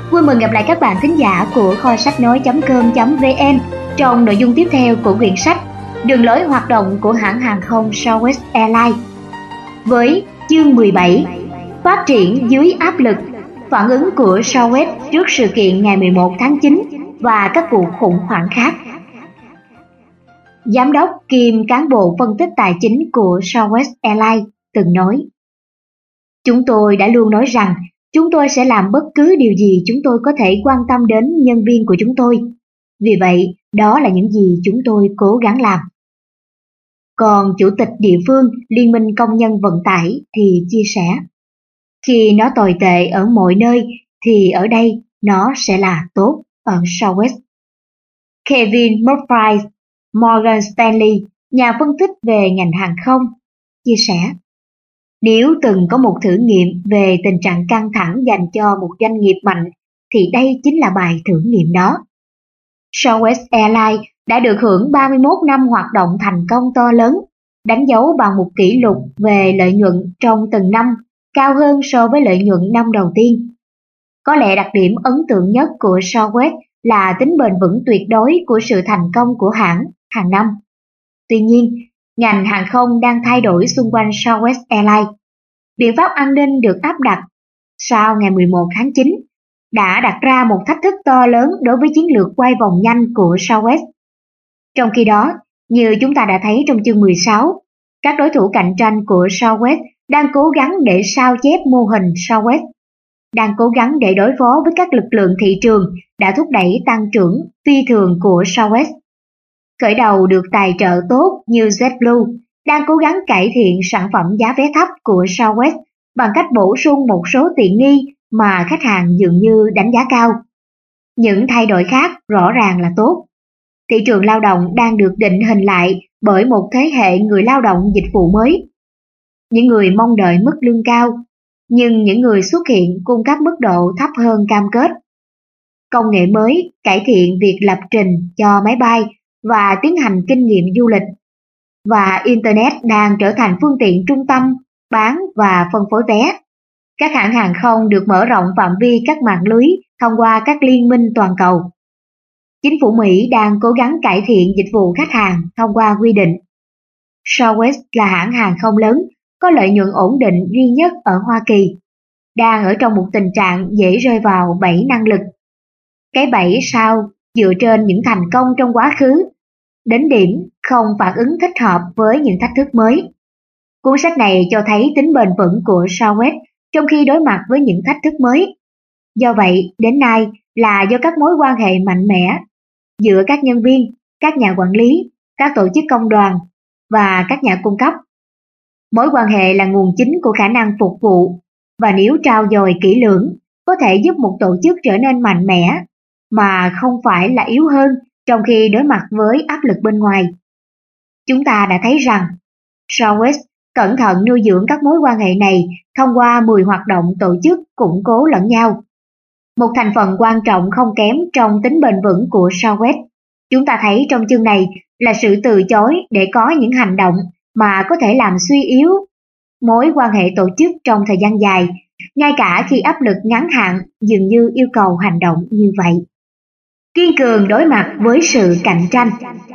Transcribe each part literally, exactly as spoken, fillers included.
Vui mừng gặp lại các bạn thính giả của kho sách nói chấm com chấm vn trong nội dung tiếp theo của quyển sách Đường lối hoạt động của hãng hàng không Southwest Airlines. Với chương mười bảy, phát triển dưới áp lực, phản ứng của Southwest trước sự kiện ngày mười một tháng chín và các vụ khủng hoảng khác. Giám đốc kiêm cán bộ phân tích tài chính của Southwest Airlines từng nói: "Chúng tôi đã luôn nói rằng chúng tôi sẽ làm bất cứ điều gì chúng tôi có thể quan tâm đến nhân viên của chúng tôi. Vì vậy, đó là những gì chúng tôi cố gắng làm." Còn chủ tịch địa phương Liên minh Công nhân Vận tải thì chia sẻ: "Khi nó tồi tệ ở mọi nơi thì ở đây nó sẽ là tốt ở Southwest." Kevin Murphy, Morgan Stanley, nhà phân tích về ngành hàng không, chia sẻ: "Nếu từng có một thử nghiệm về tình trạng căng thẳng dành cho một doanh nghiệp mạnh, thì đây chính là bài thử nghiệm đó." Southwest Airlines đã được hưởng ba mươi mốt năm hoạt động thành công to lớn, đánh dấu bằng một kỷ lục về lợi nhuận trong từng năm, cao hơn so với lợi nhuận năm đầu tiên. Có lẽ đặc điểm ấn tượng nhất của Southwest là tính bền vững tuyệt đối của sự thành công của hãng hàng năm. Tuy nhiên, ngành hàng không đang thay đổi xung quanh Southwest Airlines. Biện pháp an ninh được áp đặt sau ngày mười một tháng chín đã đặt ra một thách thức to lớn đối với chiến lược quay vòng nhanh của Southwest. Trong khi đó, như chúng ta đã thấy trong chương mười sáu, các đối thủ cạnh tranh của Southwest đang cố gắng để sao chép mô hình Southwest, đang cố gắng để đối phó với các lực lượng thị trường đã thúc đẩy tăng trưởng phi thường của Southwest. Khởi đầu được tài trợ tốt như JetBlue đang cố gắng cải thiện sản phẩm giá vé thấp của Southwest bằng cách bổ sung một số tiện nghi mà khách hàng dường như đánh giá cao. Những thay đổi khác rõ ràng là tốt. Thị trường lao động đang được định hình lại bởi một thế hệ người lao động dịch vụ mới. Những người mong đợi mức lương cao, nhưng những người xuất hiện cung cấp mức độ thấp hơn cam kết. Công nghệ mới cải thiện việc lập trình cho máy bay và tiến hành kinh nghiệm du lịch. Và Internet đang trở thành phương tiện trung tâm bán và phân phối vé. Các hãng hàng không được mở rộng phạm vi các mạng lưới thông qua các liên minh toàn cầu. Chính phủ Mỹ đang cố gắng cải thiện dịch vụ khách hàng thông qua quy định. Southwest là hãng hàng không lớn, có lợi nhuận ổn định duy nhất ở Hoa Kỳ, đang ở trong một tình trạng dễ rơi vào bẫy năng lực. Cái bẫy sau dựa trên những thành công trong quá khứ, đến điểm không phản ứng thích hợp với những thách thức mới. Cuốn sách này cho thấy tính bền vững của Southwest trong khi đối mặt với những thách thức mới. Do vậy, đến nay là do các mối quan hệ mạnh mẽ giữa các nhân viên, các nhà quản lý, các tổ chức công đoàn và các nhà cung cấp. Mối quan hệ là nguồn chính của khả năng phục vụ, và nếu trau dồi kỹ lưỡng, có thể giúp một tổ chức trở nên mạnh mẽ, mà không phải là yếu hơn trong khi đối mặt với áp lực bên ngoài. Chúng ta đã thấy rằng Southwest cẩn thận nuôi dưỡng các mối quan hệ này thông qua mười hoạt động tổ chức củng cố lẫn nhau. Một thành phần quan trọng không kém trong tính bền vững của Southwest, chúng ta thấy trong chương này, là sự từ chối để có những hành động mà có thể làm suy yếu mối quan hệ tổ chức trong thời gian dài, ngay cả khi áp lực ngắn hạn dường như yêu cầu hành động như vậy. Kiên cường đối mặt với sự cạnh tranh.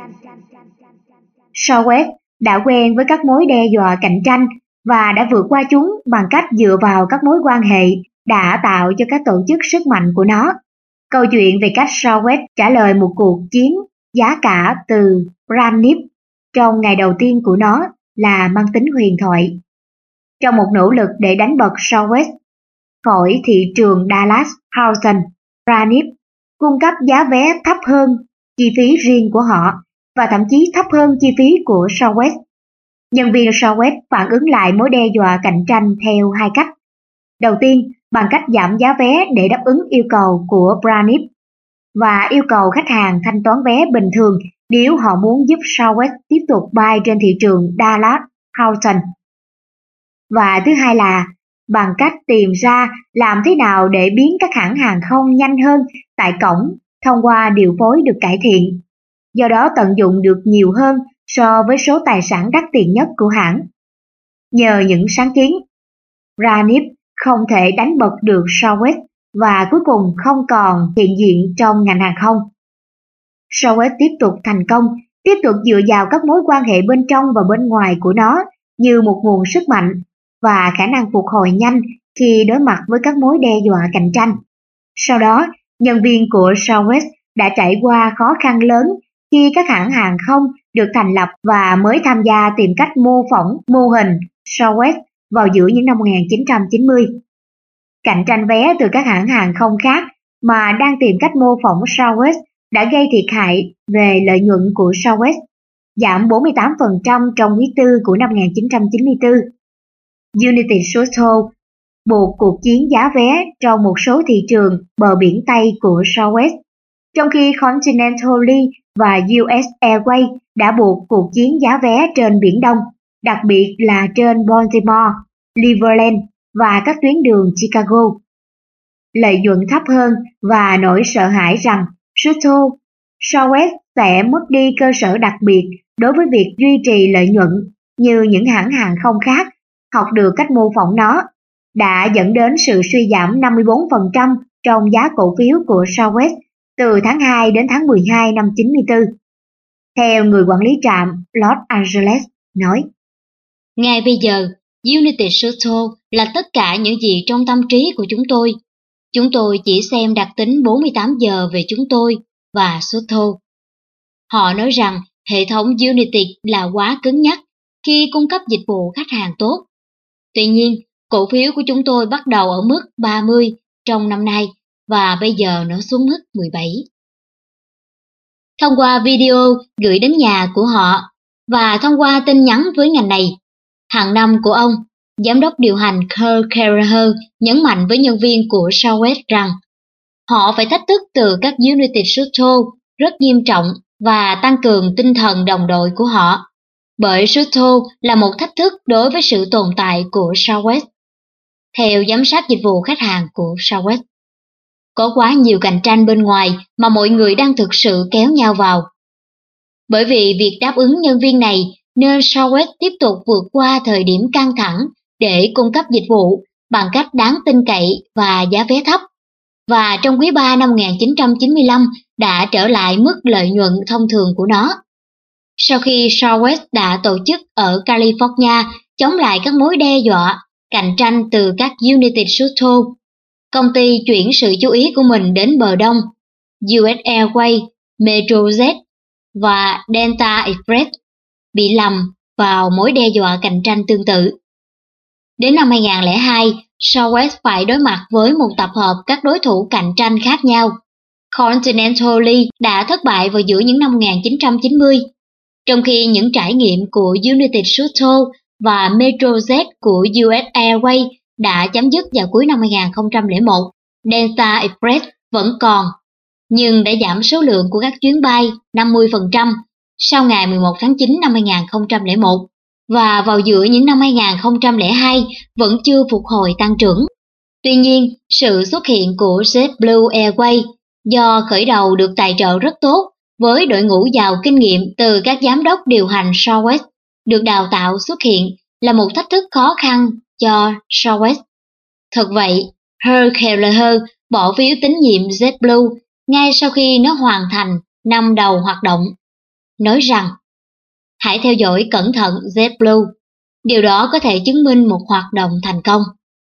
Southwest đã quen với các mối đe dọa cạnh tranh và đã vượt qua chúng bằng cách dựa vào các mối quan hệ đã tạo cho các tổ chức sức mạnh của nó. Câu chuyện về cách Southwest trả lời một cuộc chiến giá cả từ Braniff trong ngày đầu tiên của nó là mang tính huyền thoại. Trong một nỗ lực để đánh bật Southwest khỏi thị trường Dallas Houston, Braniff cung cấp giá vé thấp hơn chi phí riêng của họ và thậm chí thấp hơn chi phí của Southwest. Nhân viên Southwest phản ứng lại mối đe dọa cạnh tranh theo hai cách. Đầu tiên, bằng cách giảm giá vé để đáp ứng yêu cầu của Braniff và yêu cầu khách hàng thanh toán vé bình thường nếu họ muốn giúp Southwest tiếp tục bay trên thị trường Dallas Houston. Và thứ hai là bằng cách tìm ra làm thế nào để biến các hãng hàng không nhanh hơn tại cổng thông qua điều phối được cải thiện, do đó tận dụng được nhiều hơn so với số tài sản đắt tiền nhất của hãng. Nhờ những sáng kiến, Braniff không thể đánh bật được Southwest và cuối cùng không còn hiện diện trong ngành hàng không. Southwest tiếp tục thành công, tiếp tục dựa vào các mối quan hệ bên trong và bên ngoài của nó như một nguồn sức mạnh và khả năng phục hồi nhanh khi đối mặt với các mối đe dọa cạnh tranh. Sau đó, nhân viên của Southwest đã trải qua khó khăn lớn khi các hãng hàng không được thành lập và mới tham gia tìm cách mô phỏng mô hình Southwest vào giữa những năm một nghìn chín trăm chín mươi. Cạnh tranh vé từ các hãng hàng không khác mà đang tìm cách mô phỏng Southwest đã gây thiệt hại về lợi nhuận của Southwest, giảm bốn mươi tám phần trăm trong quý tư của năm một nghìn chín trăm chín mươi tư. United Shuttle buộc cuộc chiến giá vé trong một số thị trường bờ biển Tây của Southwest, trong khi Continental và u ét Airways đã buộc cuộc chiến giá vé trên Biển Đông, đặc biệt là trên Baltimore, Cleveland và các tuyến đường Chicago. Lợi nhuận thấp hơn và nỗi sợ hãi rằng Shuttle, Southwest sẽ mất đi cơ sở đặc biệt đối với việc duy trì lợi nhuận như những hãng hàng không khác học được cách mô phỏng nó, đã dẫn đến sự suy giảm năm mươi bốn phần trăm trong giá cổ phiếu của Southwest từ tháng hai đến tháng mười hai năm chín mươi tư. Theo người quản lý trạm Los Angeles nói, ngay bây giờ, United Shuttle là tất cả những gì trong tâm trí của chúng tôi. Chúng tôi chỉ xem đặc tính bốn mươi tám giờ về chúng tôi và Shuttle. Họ nói rằng hệ thống United là quá cứng nhắc khi cung cấp dịch vụ khách hàng tốt. Tuy nhiên, cổ phiếu của chúng tôi bắt đầu ở mức ba mươi trong năm nay và bây giờ nó xuống mức mười bảy. Thông qua video gửi đến nhà của họ và thông qua tin nhắn với ngành này, hàng năm của ông, giám đốc điều hành Kirk Kelleher nhấn mạnh với nhân viên của Southwest rằng họ phải thách thức từ các United Shuttle rất nghiêm trọng và tăng cường tinh thần đồng đội của họ, bởi Shuttle là một thách thức đối với sự tồn tại của Southwest. Theo giám sát dịch vụ khách hàng của Southwest, có quá nhiều cạnh tranh bên ngoài mà mọi người đang thực sự kéo nhau vào. Bởi vì việc đáp ứng nhân viên này nên Southwest tiếp tục vượt qua thời điểm căng thẳng để cung cấp dịch vụ bằng cách đáng tin cậy và giá vé thấp, và trong quý ba năm một nghìn chín trăm chín mươi lăm đã trở lại mức lợi nhuận thông thường của nó. Sau khi Southwest đã tổ chức ở California chống lại các mối đe dọa cạnh tranh từ các United Shuttle, công ty chuyển sự chú ý của mình đến bờ Đông, u ét Airways, Metrojet và Delta Express bị lầm vào mối đe dọa cạnh tranh tương tự. Đến năm hai nghìn không trăm lẻ hai, Southwest phải đối mặt với một tập hợp các đối thủ cạnh tranh khác nhau. Continental đã thất bại vào giữa những năm một nghìn chín trăm chín mươi, trong khi những trải nghiệm của United Shuttle và Metrojet của u ét Airways đã chấm dứt vào cuối năm hai nghìn không trăm lẻ một. Delta Express vẫn còn, nhưng đã giảm số lượng của các chuyến bay năm mươi phần trăm sau ngày mười một tháng chín năm hai nghìn không trăm lẻ một, và vào giữa những năm hai nghìn không trăm lẻ hai vẫn chưa phục hồi tăng trưởng. Tuy nhiên, sự xuất hiện của JetBlue Airways do khởi đầu được tài trợ rất tốt với đội ngũ giàu kinh nghiệm từ các giám đốc điều hành Southwest được đào tạo xuất hiện là một thách thức khó khăn cho Southwest. Thật vậy, Kirk Kelleher bỏ phiếu tín nhiệm JetBlue ngay sau khi nó hoàn thành năm đầu hoạt động, nói rằng hãy theo dõi cẩn thận JetBlue, điều đó có thể chứng minh một hoạt động thành công.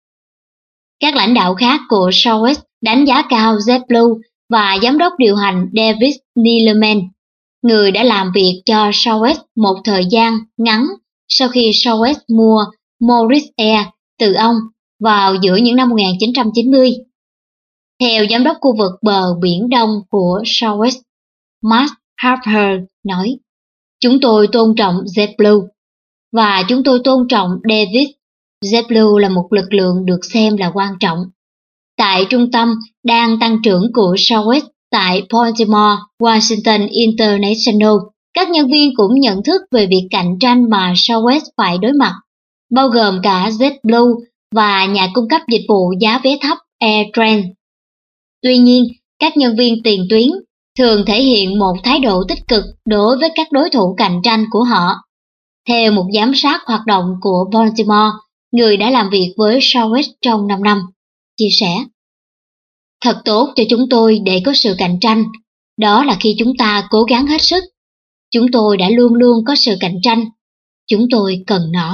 Các lãnh đạo khác của Southwest đánh giá cao JetBlue và giám đốc điều hành David Neeleman, người đã làm việc cho Southwest một thời gian ngắn sau khi Southwest mua Morris Air từ ông vào giữa những năm một nghìn chín trăm chín mươi. Theo giám đốc khu vực bờ Biển Đông của Southwest, Mark Harper nói, chúng tôi tôn trọng JetBlue và chúng tôi tôn trọng David. JetBlue là một lực lượng được xem là quan trọng. Tại trung tâm đang tăng trưởng của Southwest tại Baltimore, Washington International, các nhân viên cũng nhận thức về việc cạnh tranh mà Southwest phải đối mặt, bao gồm cả JetBlue và nhà cung cấp dịch vụ giá vé thấp AirTran. Tuy nhiên, các nhân viên tiền tuyến thường thể hiện một thái độ tích cực đối với các đối thủ cạnh tranh của họ. Theo một giám sát hoạt động của Baltimore, người đã làm việc với Southwest trong năm năm, chia sẻ. Thật tốt cho chúng tôi để có sự cạnh tranh, đó là khi chúng ta cố gắng hết sức. Chúng tôi đã luôn luôn có sự cạnh tranh. Chúng tôi cần nó.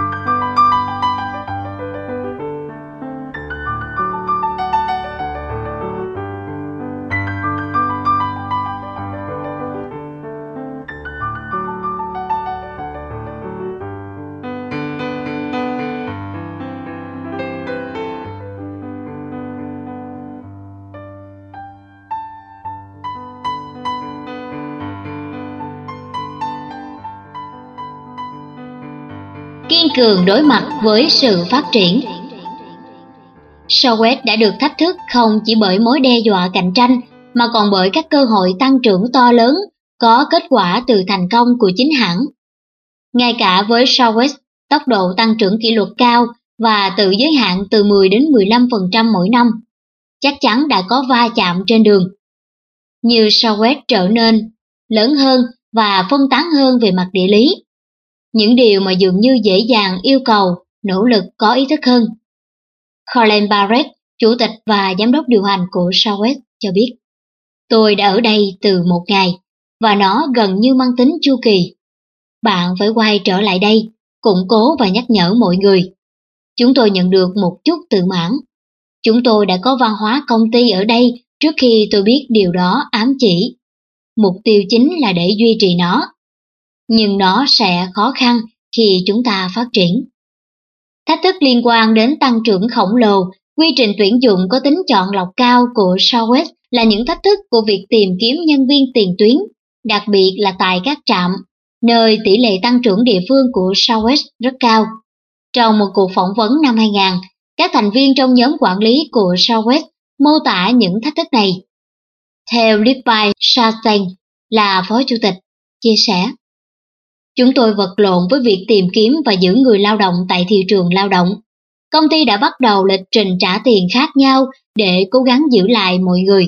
Kiên cường đối mặt với sự phát triển. Southwest đã được thách thức không chỉ bởi mối đe dọa cạnh tranh mà còn bởi các cơ hội tăng trưởng to lớn có kết quả từ thành công của chính hãng. Ngay cả với Southwest, tốc độ tăng trưởng kỷ luật cao và tự giới hạn từ mười đến mười lăm phần trăm mỗi năm, chắc chắn đã có va chạm trên đường. Như Southwest trở nên lớn hơn và phân tán hơn về mặt địa lý, những điều mà dường như dễ dàng yêu cầu nỗ lực có ý thức hơn. Colin Barrett, chủ tịch và giám đốc điều hành của Southwest cho biết, tôi đã ở đây từ một ngày và nó gần như mang tính chu kỳ. Bạn phải quay trở lại đây, củng cố và nhắc nhở mọi người. Chúng tôi nhận được một chút tự mãn. Chúng tôi đã có văn hóa công ty ở đây trước khi tôi biết điều đó ám chỉ. Mục tiêu chính là để duy trì nó. Nhưng nó sẽ khó khăn khi chúng ta phát triển. Thách thức liên quan đến tăng trưởng khổng lồ, quy trình tuyển dụng có tính chọn lọc cao của Southwest là những thách thức của việc tìm kiếm nhân viên tiền tuyến, đặc biệt là tại các trạm, nơi tỷ lệ tăng trưởng địa phương của Southwest rất cao. Trong một cuộc phỏng vấn năm hai không không không, các thành viên trong nhóm quản lý của Southwest mô tả những thách thức này. Theo Levi Chastain, là phó chủ tịch, chia sẻ, chúng tôi vật lộn với việc tìm kiếm và giữ người lao động tại thị trường lao động. Công ty đã bắt đầu lịch trình trả tiền khác nhau để cố gắng giữ lại mọi người.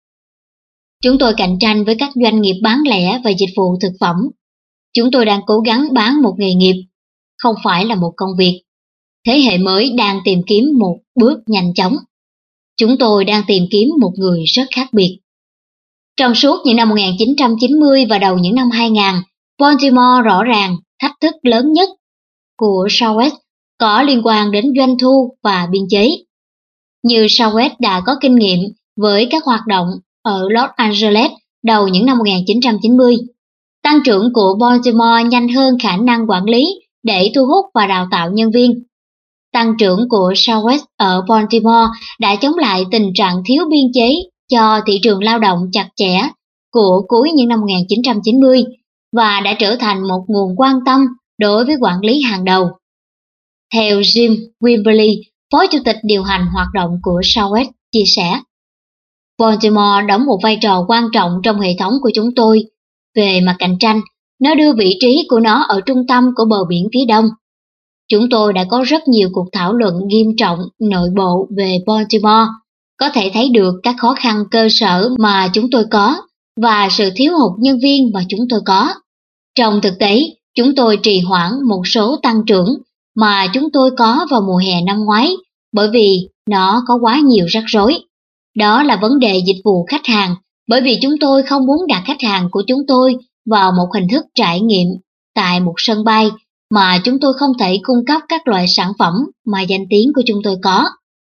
Chúng tôi cạnh tranh với các doanh nghiệp bán lẻ và dịch vụ thực phẩm. Chúng tôi đang cố gắng bán một nghề nghiệp, không phải là một công việc. Thế hệ mới đang tìm kiếm một bước nhanh chóng. Chúng tôi đang tìm kiếm một người rất khác biệt. Trong suốt những năm một nghìn chín trăm chín mươi và đầu những năm hai không không, Baltimore rõ ràng thách thức lớn nhất của Southwest có liên quan đến doanh thu và biên chế. Như Southwest đã có kinh nghiệm với các hoạt động ở Los Angeles đầu những năm một nghìn chín trăm chín mươi, tăng trưởng của Baltimore nhanh hơn khả năng quản lý để thu hút và đào tạo nhân viên. Tăng trưởng của Southwest ở Baltimore đã chống lại tình trạng thiếu biên chế cho thị trường lao động chặt chẽ của cuối những năm một nghìn chín trăm chín mươi và đã trở thành một nguồn quan tâm đối với quản lý hàng đầu. Theo Jim Wimberly, phó chủ tịch điều hành hoạt động của Southwest, chia sẻ, Baltimore đóng một vai trò quan trọng trong hệ thống của chúng tôi. Về mặt cạnh tranh, nó đưa vị trí của nó ở trung tâm của bờ biển phía đông. Chúng tôi đã có rất nhiều cuộc thảo luận nghiêm trọng nội bộ về Baltimore, có thể thấy được các khó khăn cơ sở mà chúng tôi có và sự thiếu hụt nhân viên mà chúng tôi có. Trong thực tế, chúng tôi trì hoãn một số tăng trưởng mà chúng tôi có vào mùa hè năm ngoái bởi vì nó có quá nhiều rắc rối. Đó là vấn đề dịch vụ khách hàng, bởi vì chúng tôi không muốn đặt khách hàng của chúng tôi vào một hình thức trải nghiệm tại một sân bay mà chúng tôi không thể cung cấp các loại sản phẩm mà danh tiếng của chúng tôi có.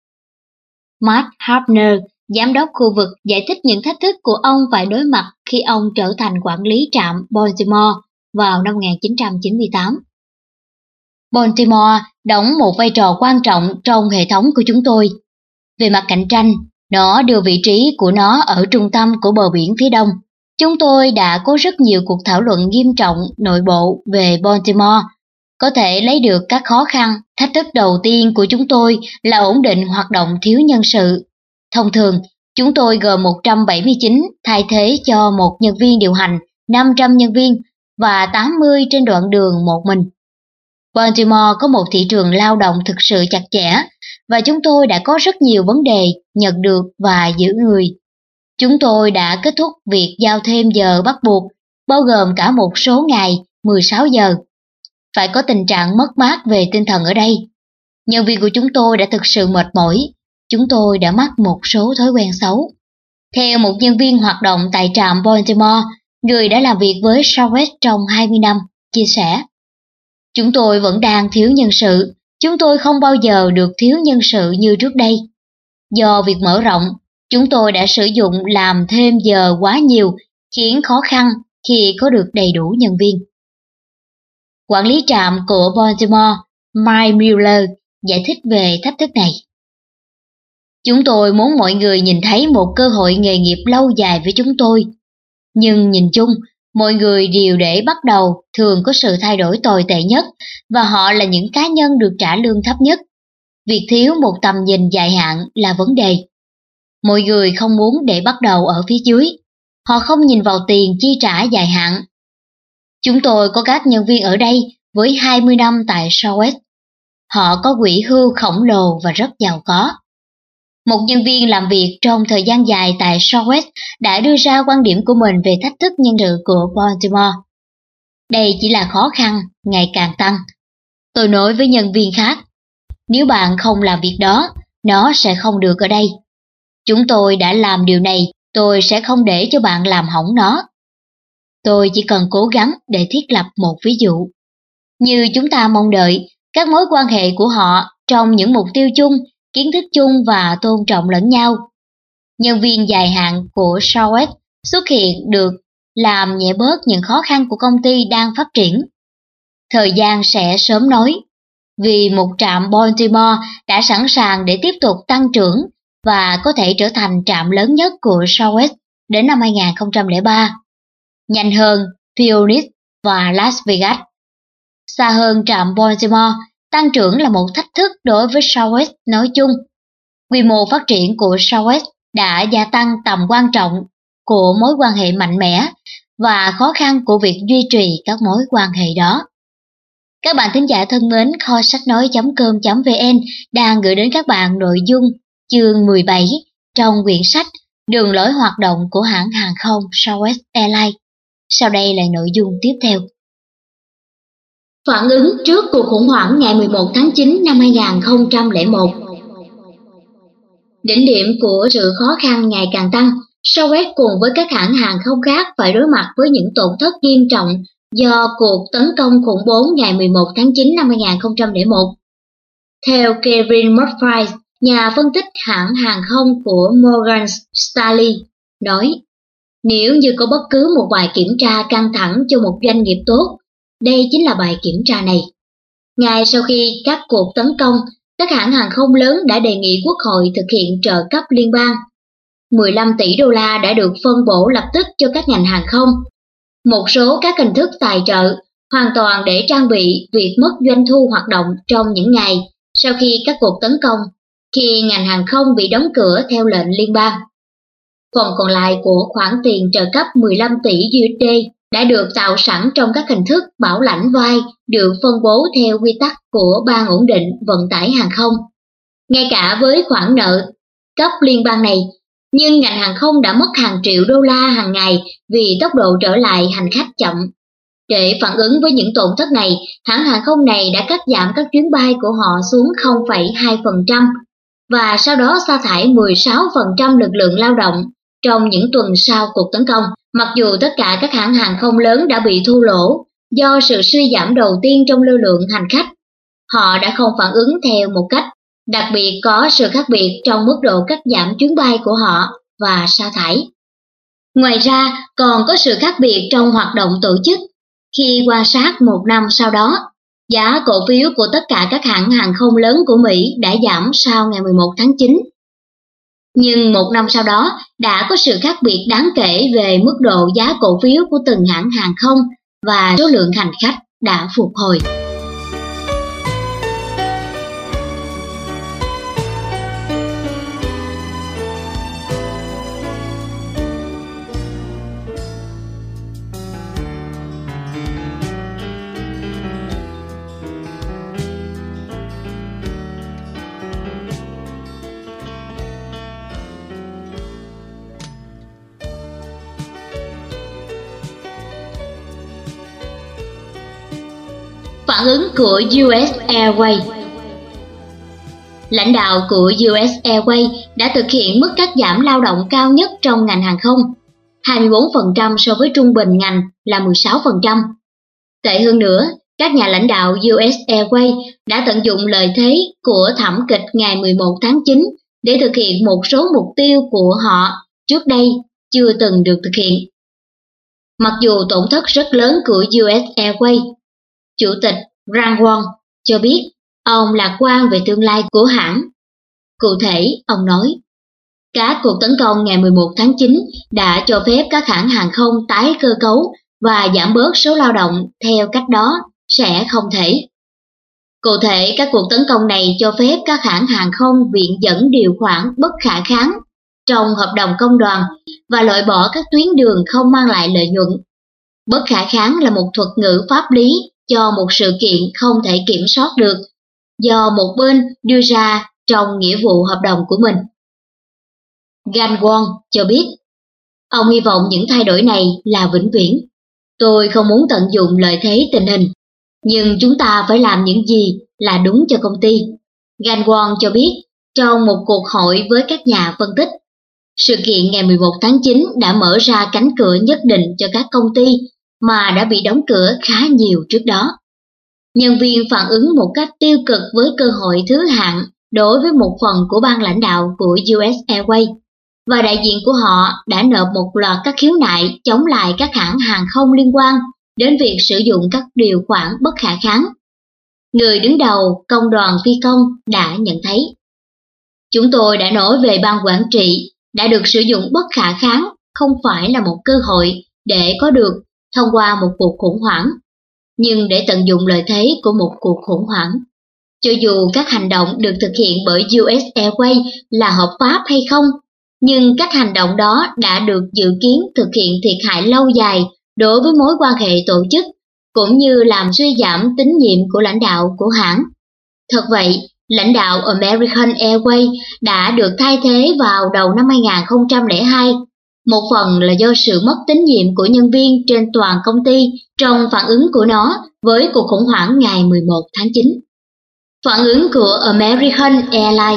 Matt Harpner, giám đốc khu vực, giải thích những thách thức của ông phải đối mặt khi ông trở thành quản lý trạm Baltimore vào năm một nghìn chín trăm chín mươi tám. Baltimore đóng một vai trò quan trọng trong hệ thống của chúng tôi. Về mặt cạnh tranh, nó đưa vị trí của nó ở trung tâm của bờ biển phía đông. Chúng tôi đã có rất nhiều cuộc thảo luận nghiêm trọng nội bộ về Baltimore. Có thể lấy được các khó khăn, thách thức đầu tiên của chúng tôi là ổn định hoạt động thiếu nhân sự. Thông thường, chúng tôi gồm một trăm bảy mươi chín thay thế cho một nhân viên điều hành, năm trăm nhân viên và tám mươi trên đoạn đường một mình. Baltimore có một thị trường lao động thực sự chặt chẽ và chúng tôi đã có rất nhiều vấn đề nhận được và giữ người. Chúng tôi đã kết thúc việc giao thêm giờ bắt buộc, bao gồm cả một số ngày mười sáu giờ. Phải có tình trạng mất mát về tinh thần ở đây. Nhân viên của chúng tôi đã thực sự mệt mỏi chúng tôi đã mắc một số thói quen xấu. Theo một nhân viên hoạt động tại trạm Baltimore, người đã làm việc với Southwest trong hai mươi năm, chia sẻ: "Chúng tôi vẫn đang thiếu nhân sự, chúng tôi không bao giờ được thiếu nhân sự như trước đây. Do việc mở rộng, chúng tôi đã sử dụng làm thêm giờ quá nhiều, khiến khó khăn khi có được đầy đủ nhân viên." Quản lý trạm của Baltimore, Mike Mueller, giải thích về thách thức này: "Chúng tôi muốn mọi người nhìn thấy một cơ hội nghề nghiệp lâu dài với chúng tôi. Nhưng nhìn chung, mọi người đều để bắt đầu thường có sự thay đổi tồi tệ nhất và họ là những cá nhân được trả lương thấp nhất. Việc thiếu một tầm nhìn dài hạn là vấn đề. Mọi người không muốn để bắt đầu ở phía dưới. Họ không nhìn vào tiền chi trả dài hạn. Chúng tôi có các nhân viên ở đây với hai mươi năm tại Southwest. Họ có quỹ hưu khổng lồ và rất giàu có." Một nhân viên làm việc trong thời gian dài tại Southwest đã đưa ra quan điểm của mình về thách thức nhân sự của Baltimore. "Đây chỉ là khó khăn ngày càng tăng. Tôi nói với nhân viên khác, nếu bạn không làm việc đó, nó sẽ không được ở đây. Chúng tôi đã làm điều này, tôi sẽ không để cho bạn làm hỏng nó. Tôi chỉ cần cố gắng để thiết lập một ví dụ. Như chúng ta mong đợi, các mối quan hệ của họ trong những mục tiêu chung, kiến thức chung và tôn trọng lẫn nhau. Nhân viên dài hạn của Southwest xuất hiện được làm nhẹ bớt những khó khăn của công ty đang phát triển. Thời gian sẽ sớm nói, vì một trạm Baltimore đã sẵn sàng để tiếp tục tăng trưởng và có thể trở thành trạm lớn nhất của Southwest đến năm hai không không ba, nhanh hơn Phoenix và Las Vegas. Xa hơn trạm Baltimore, tăng trưởng là một thách thức đối với Southwest nói chung. Quy mô phát triển của Southwest đã gia tăng tầm quan trọng của mối quan hệ mạnh mẽ và khó khăn của việc duy trì các mối quan hệ đó. Các bạn thính giả thân mến, kho sách nói chấm com chấm vn đang gửi đến các bạn nội dung chương mười bảy trong quyển sách Đường lối hoạt động của hãng hàng không Southwest Airlines. Sau đây là nội dung tiếp theo. Phản ứng trước cuộc khủng hoảng ngày mười một tháng chín năm hai không không một. Đỉnh điểm của sự khó khăn ngày càng tăng, Southwest cùng với các hãng hàng không khác phải đối mặt với những tổn thất nghiêm trọng do cuộc tấn công khủng bố ngày mười một tháng chín năm hai không không một. Theo Kevin Murphy, nhà phân tích hãng hàng không của Morgan Stanley, nói, nếu như có bất cứ một bài kiểm tra căng thẳng cho một doanh nghiệp tốt, đây chính là bài kiểm tra này. Ngay sau khi các cuộc tấn công, các hãng hàng không lớn đã đề nghị Quốc hội thực hiện trợ cấp liên bang. mười lăm tỷ đô la đã được phân bổ lập tức cho các ngành hàng không. Một số các hình thức tài trợ hoàn toàn để trang bị việc mất doanh thu hoạt động trong những ngày sau khi các cuộc tấn công, khi ngành hàng không bị đóng cửa theo lệnh liên bang. Phần còn lại của khoản tiền trợ cấp mười lăm tỷ đô la đã được tạo sẵn trong các hình thức bảo lãnh vai được phân bố theo quy tắc của Ban ổn định vận tải hàng không. Ngay cả với khoản nợ cấp liên bang này, nhưng ngành hàng không đã mất hàng triệu đô la hàng ngày vì tốc độ trở lại hành khách chậm. Để phản ứng với những tổn thất này, hãng hàng không này đã cắt giảm các chuyến bay của họ xuống không phẩy hai phần trăm và sau đó sa thải mười sáu phần trăm lực lượng lao động trong những tuần sau cuộc tấn công. Mặc dù tất cả các hãng hàng không lớn đã bị thua lỗ do sự suy giảm đầu tiên trong lưu lượng hành khách, họ đã không phản ứng theo một cách, đặc biệt có sự khác biệt trong mức độ cắt giảm chuyến bay của họ và sa thải. Ngoài ra, còn có sự khác biệt trong hoạt động tổ chức. Khi quan sát một năm sau đó, giá cổ phiếu của tất cả các hãng hàng không lớn của Mỹ đã giảm sau ngày mười một tháng chín. Nhưng một năm sau đó đã có sự khác biệt đáng kể về mức độ giá cổ phiếu của từng hãng hàng không và số lượng hành khách đã phục hồi. Phản ứng của u ét Airways. lãnh đạo của u ét Airways đã thực hiện mức cắt giảm lao động cao nhất trong ngành hàng không, hai mươi bốn phần trăm so với trung bình ngành là mười sáu phần trăm. Tệ hơn nữa, các nhà lãnh đạo u ét Airways đã tận dụng lợi thế của thảm kịch ngày mười một tháng chín để thực hiện một số mục tiêu của họ trước đây chưa từng được thực hiện. Mặc dù tổn thất rất lớn của u ét Airways, Chủ tịch Ron Wong cho biết ông lạc quan về tương lai của hãng. Cụ thể, ông nói, các cuộc tấn công ngày mười một tháng chín đã cho phép các hãng hàng không tái cơ cấu và giảm bớt số lao động theo cách đó sẽ không thể. Cụ thể, các cuộc tấn công này cho phép các hãng hàng không viện dẫn điều khoản bất khả kháng trong hợp đồng công đoàn và loại bỏ các tuyến đường không mang lại lợi nhuận. Bất khả kháng là một thuật ngữ pháp lý cho một sự kiện không thể kiểm soát được, do một bên đưa ra trong nghĩa vụ hợp đồng của mình. Gan Won cho biết, ông hy vọng những thay đổi này là vĩnh viễn. Tôi không muốn tận dụng lợi thế tình hình, nhưng chúng ta phải làm những gì là đúng cho công ty. Gan Won cho biết trong một cuộc hội với các nhà phân tích, sự kiện ngày mười một tháng chín đã mở ra cánh cửa nhất định cho các công ty mà đã bị đóng cửa khá nhiều trước đó. Nhân viên phản ứng một cách tiêu cực với cơ hội thứ hạng đối với một phần của ban lãnh đạo của u ét Airways, và đại diện của họ đã nộp một loạt các khiếu nại chống lại các hãng hàng không liên quan đến việc sử dụng các điều khoản bất khả kháng. Người đứng đầu công đoàn phi công đã nhận thấy, chúng tôi đã nói về ban quản trị đã được sử dụng bất khả kháng không phải là một cơ hội để có được thông qua một cuộc khủng hoảng, nhưng để tận dụng lợi thế của một cuộc khủng hoảng. Cho dù các hành động được thực hiện bởi u ét Airways là hợp pháp hay không, nhưng các hành động đó đã được dự kiến thực hiện thiệt hại lâu dài đối với mối quan hệ tổ chức, cũng như làm suy giảm tín nhiệm của lãnh đạo của hãng. Thật vậy, lãnh đạo American Airways đã được thay thế vào đầu năm hai không không hai, một phần là do sự mất tín nhiệm của nhân viên trên toàn công ty trong phản ứng của nó với cuộc khủng hoảng ngày mười một tháng chín. Phản ứng của American Airlines.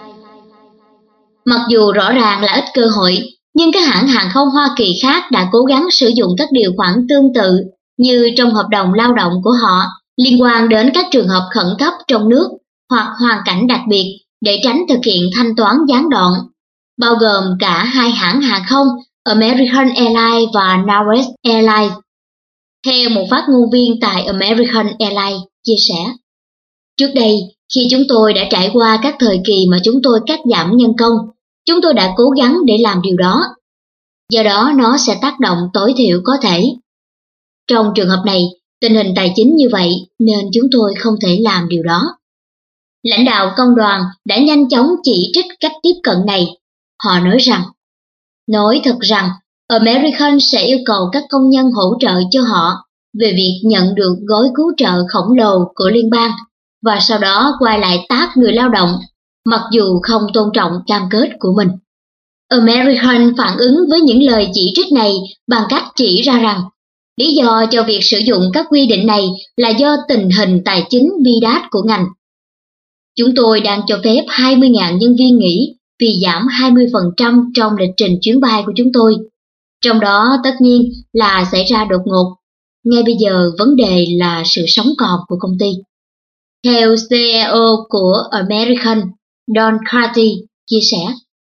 Mặc dù rõ ràng là ít cơ hội, nhưng các hãng hàng không Hoa Kỳ khác đã cố gắng sử dụng các điều khoản tương tự như trong hợp đồng lao động của họ liên quan đến các trường hợp khẩn cấp trong nước hoặc hoàn cảnh đặc biệt để tránh thực hiện thanh toán gián đoạn, bao gồm cả hai hãng hàng không American Airlines và Northwest Airlines. Theo một phát ngôn viên tại American Airlines chia sẻ, trước đây, khi chúng tôi đã trải qua các thời kỳ mà chúng tôi cắt giảm nhân công, chúng tôi đã cố gắng để làm điều đó. Do đó nó sẽ tác động tối thiểu có thể. Trong trường hợp này, tình hình tài chính như vậy nên chúng tôi không thể làm điều đó. Lãnh đạo công đoàn đã nhanh chóng chỉ trích cách tiếp cận này. Họ nói rằng, nói thật rằng American sẽ yêu cầu các công nhân hỗ trợ cho họ về việc nhận được gói cứu trợ khổng lồ của liên bang và sau đó quay lại tát người lao động, mặc dù không tôn trọng cam kết của mình. American phản ứng với những lời chỉ trích này bằng cách chỉ ra rằng lý do cho việc sử dụng các quy định này là do tình hình tài chính bi đát của ngành. Chúng tôi đang cho phép hai mươi nghìn nhân viên nghỉ vì giảm hai mươi phần trăm trong lịch trình chuyến bay của chúng tôi. Trong đó tất nhiên là xảy ra đột ngột. Ngay bây giờ vấn đề là sự sống còn của công ty. Theo xê e ô của American, Don Carty chia sẻ,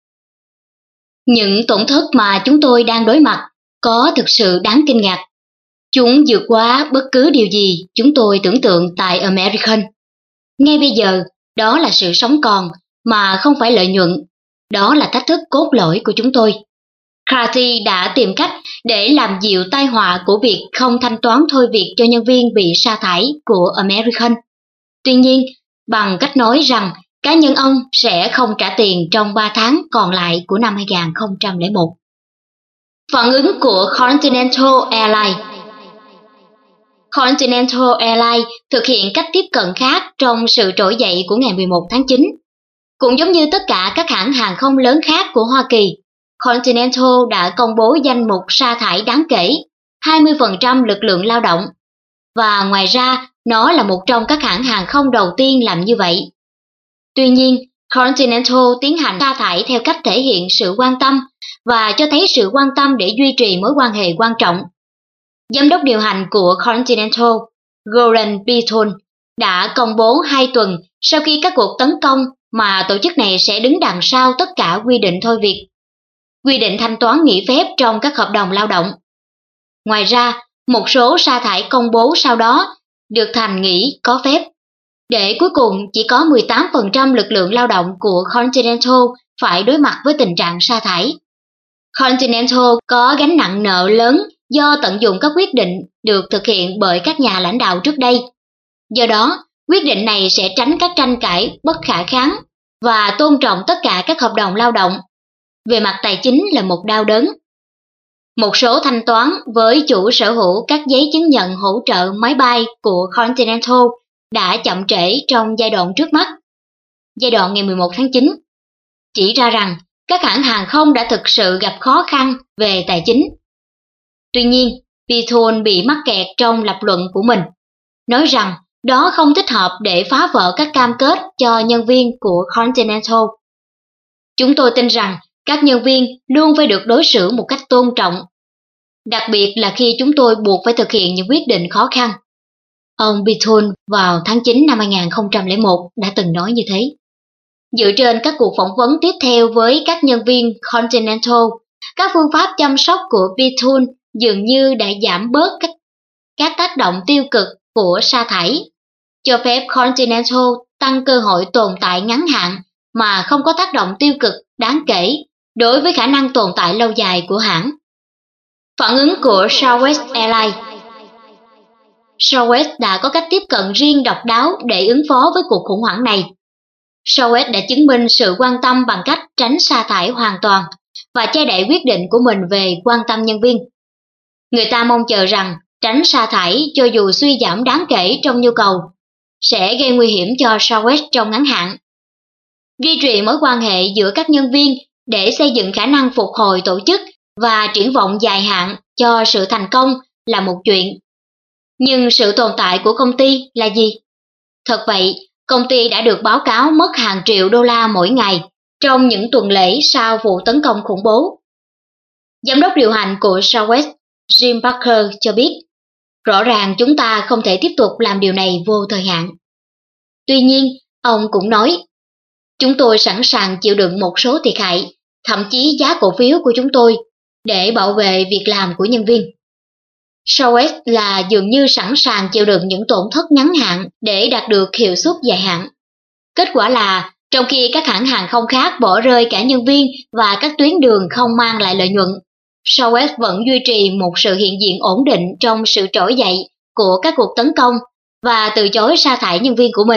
những tổn thất mà chúng tôi đang đối mặt có thực sự đáng kinh ngạc. Chúng vượt quá bất cứ điều gì chúng tôi tưởng tượng tại American. Ngay bây giờ, đó là sự sống còn mà không phải lợi nhuận. Đó là thách thức cốt lõi của chúng tôi. Carty đã tìm cách để làm dịu tai họa của việc không thanh toán thôi việc cho nhân viên bị sa thải của American. Tuy nhiên, bằng cách nói rằng cá nhân ông sẽ không trả tiền trong ba tháng còn lại của năm hai không không một. Phản ứng của Continental Airlines. Continental Airlines thực hiện cách tiếp cận khác trong sự trỗi dậy của ngày mười một tháng chín. Cũng giống như tất cả các hãng hàng không lớn khác của Hoa Kỳ, Continental đã công bố danh mục sa thải đáng kể, hai mươi phần trăm lực lượng lao động. Và ngoài ra, nó là một trong các hãng hàng không đầu tiên làm như vậy. Tuy nhiên, Continental tiến hành sa thải theo cách thể hiện sự quan tâm và cho thấy sự quan tâm để duy trì mối quan hệ quan trọng. Giám đốc điều hành của Continental, Gordon Beaton, đã công bố hai tuần sau khi các cuộc tấn công mà tổ chức này sẽ đứng đằng sau tất cả quy định thôi việc, quy định thanh toán nghỉ phép trong các hợp đồng lao động. Ngoài ra, một số sa thải công bố sau đó được thành nghỉ có phép, để cuối cùng chỉ có mười tám phần trăm lực lượng lao động của Continental phải đối mặt với tình trạng sa thải. Continental có gánh nặng nợ lớn do tận dụng các quyết định được thực hiện bởi các nhà lãnh đạo trước đây. Do đó, quyết định này sẽ tránh các tranh cãi bất khả kháng và tôn trọng tất cả các hợp đồng lao động. Về mặt tài chính là một đau đớn. Một số thanh toán với chủ sở hữu các giấy chứng nhận hỗ trợ máy bay của Continental đã chậm trễ trong giai đoạn trước mắt, giai đoạn ngày mười một tháng chín, chỉ ra rằng các hãng hàng không đã thực sự gặp khó khăn về tài chính. Tuy nhiên, Beaton bị mắc kẹt trong lập luận của mình, nói rằng đó không thích hợp để phá vỡ các cam kết cho nhân viên của Continental. Chúng tôi tin rằng các nhân viên luôn phải được đối xử một cách tôn trọng, đặc biệt là khi chúng tôi buộc phải thực hiện những quyết định khó khăn. Ông Beaton vào tháng chín năm hai nghìn không trăm lẻ một đã từng nói như thế. Dựa trên các cuộc phỏng vấn tiếp theo với các nhân viên Continental, các phương pháp chăm sóc của Beaton dường như đã giảm bớt các, các tác động tiêu cực của sa thải, cho phép Continental tăng cơ hội tồn tại ngắn hạn mà không có tác động tiêu cực đáng kể đối với khả năng tồn tại lâu dài của hãng. Phản ứng của Southwest Airlines. Southwest đã có cách tiếp cận riêng độc đáo để ứng phó với cuộc khủng hoảng này. Southwest đã chứng minh sự quan tâm bằng cách tránh sa thải hoàn toàn và che đậy quyết định của mình về quan tâm nhân viên. Người ta mong chờ rằng tránh sa thải cho dù suy giảm đáng kể trong nhu cầu sẽ gây nguy hiểm cho Southwest trong ngắn hạn. Duy trì mối quan hệ giữa các nhân viên để xây dựng khả năng phục hồi tổ chức và triển vọng dài hạn cho sự thành công là một chuyện. Nhưng sự tồn tại của công ty là gì? Thật vậy, công ty đã được báo cáo mất hàng triệu đô la mỗi ngày trong những tuần lễ sau vụ tấn công khủng bố. Giám đốc điều hành của Southwest, Jim Parker cho biết, rõ ràng chúng ta không thể tiếp tục làm điều này vô thời hạn. Tuy nhiên, ông cũng nói, chúng tôi sẵn sàng chịu đựng một số thiệt hại, thậm chí giá cổ phiếu của chúng tôi, để bảo vệ việc làm của nhân viên. Southwest là dường như sẵn sàng chịu đựng những tổn thất ngắn hạn để đạt được hiệu suất dài hạn. Kết quả là, trong khi các hãng hàng không khác bỏ rơi cả nhân viên và các tuyến đường không mang lại lợi nhuận, Southwest vẫn duy trì một sự hiện diện ổn định trong sự trỗi dậy của các cuộc tấn công và từ chối sa thải nhân viên của mình.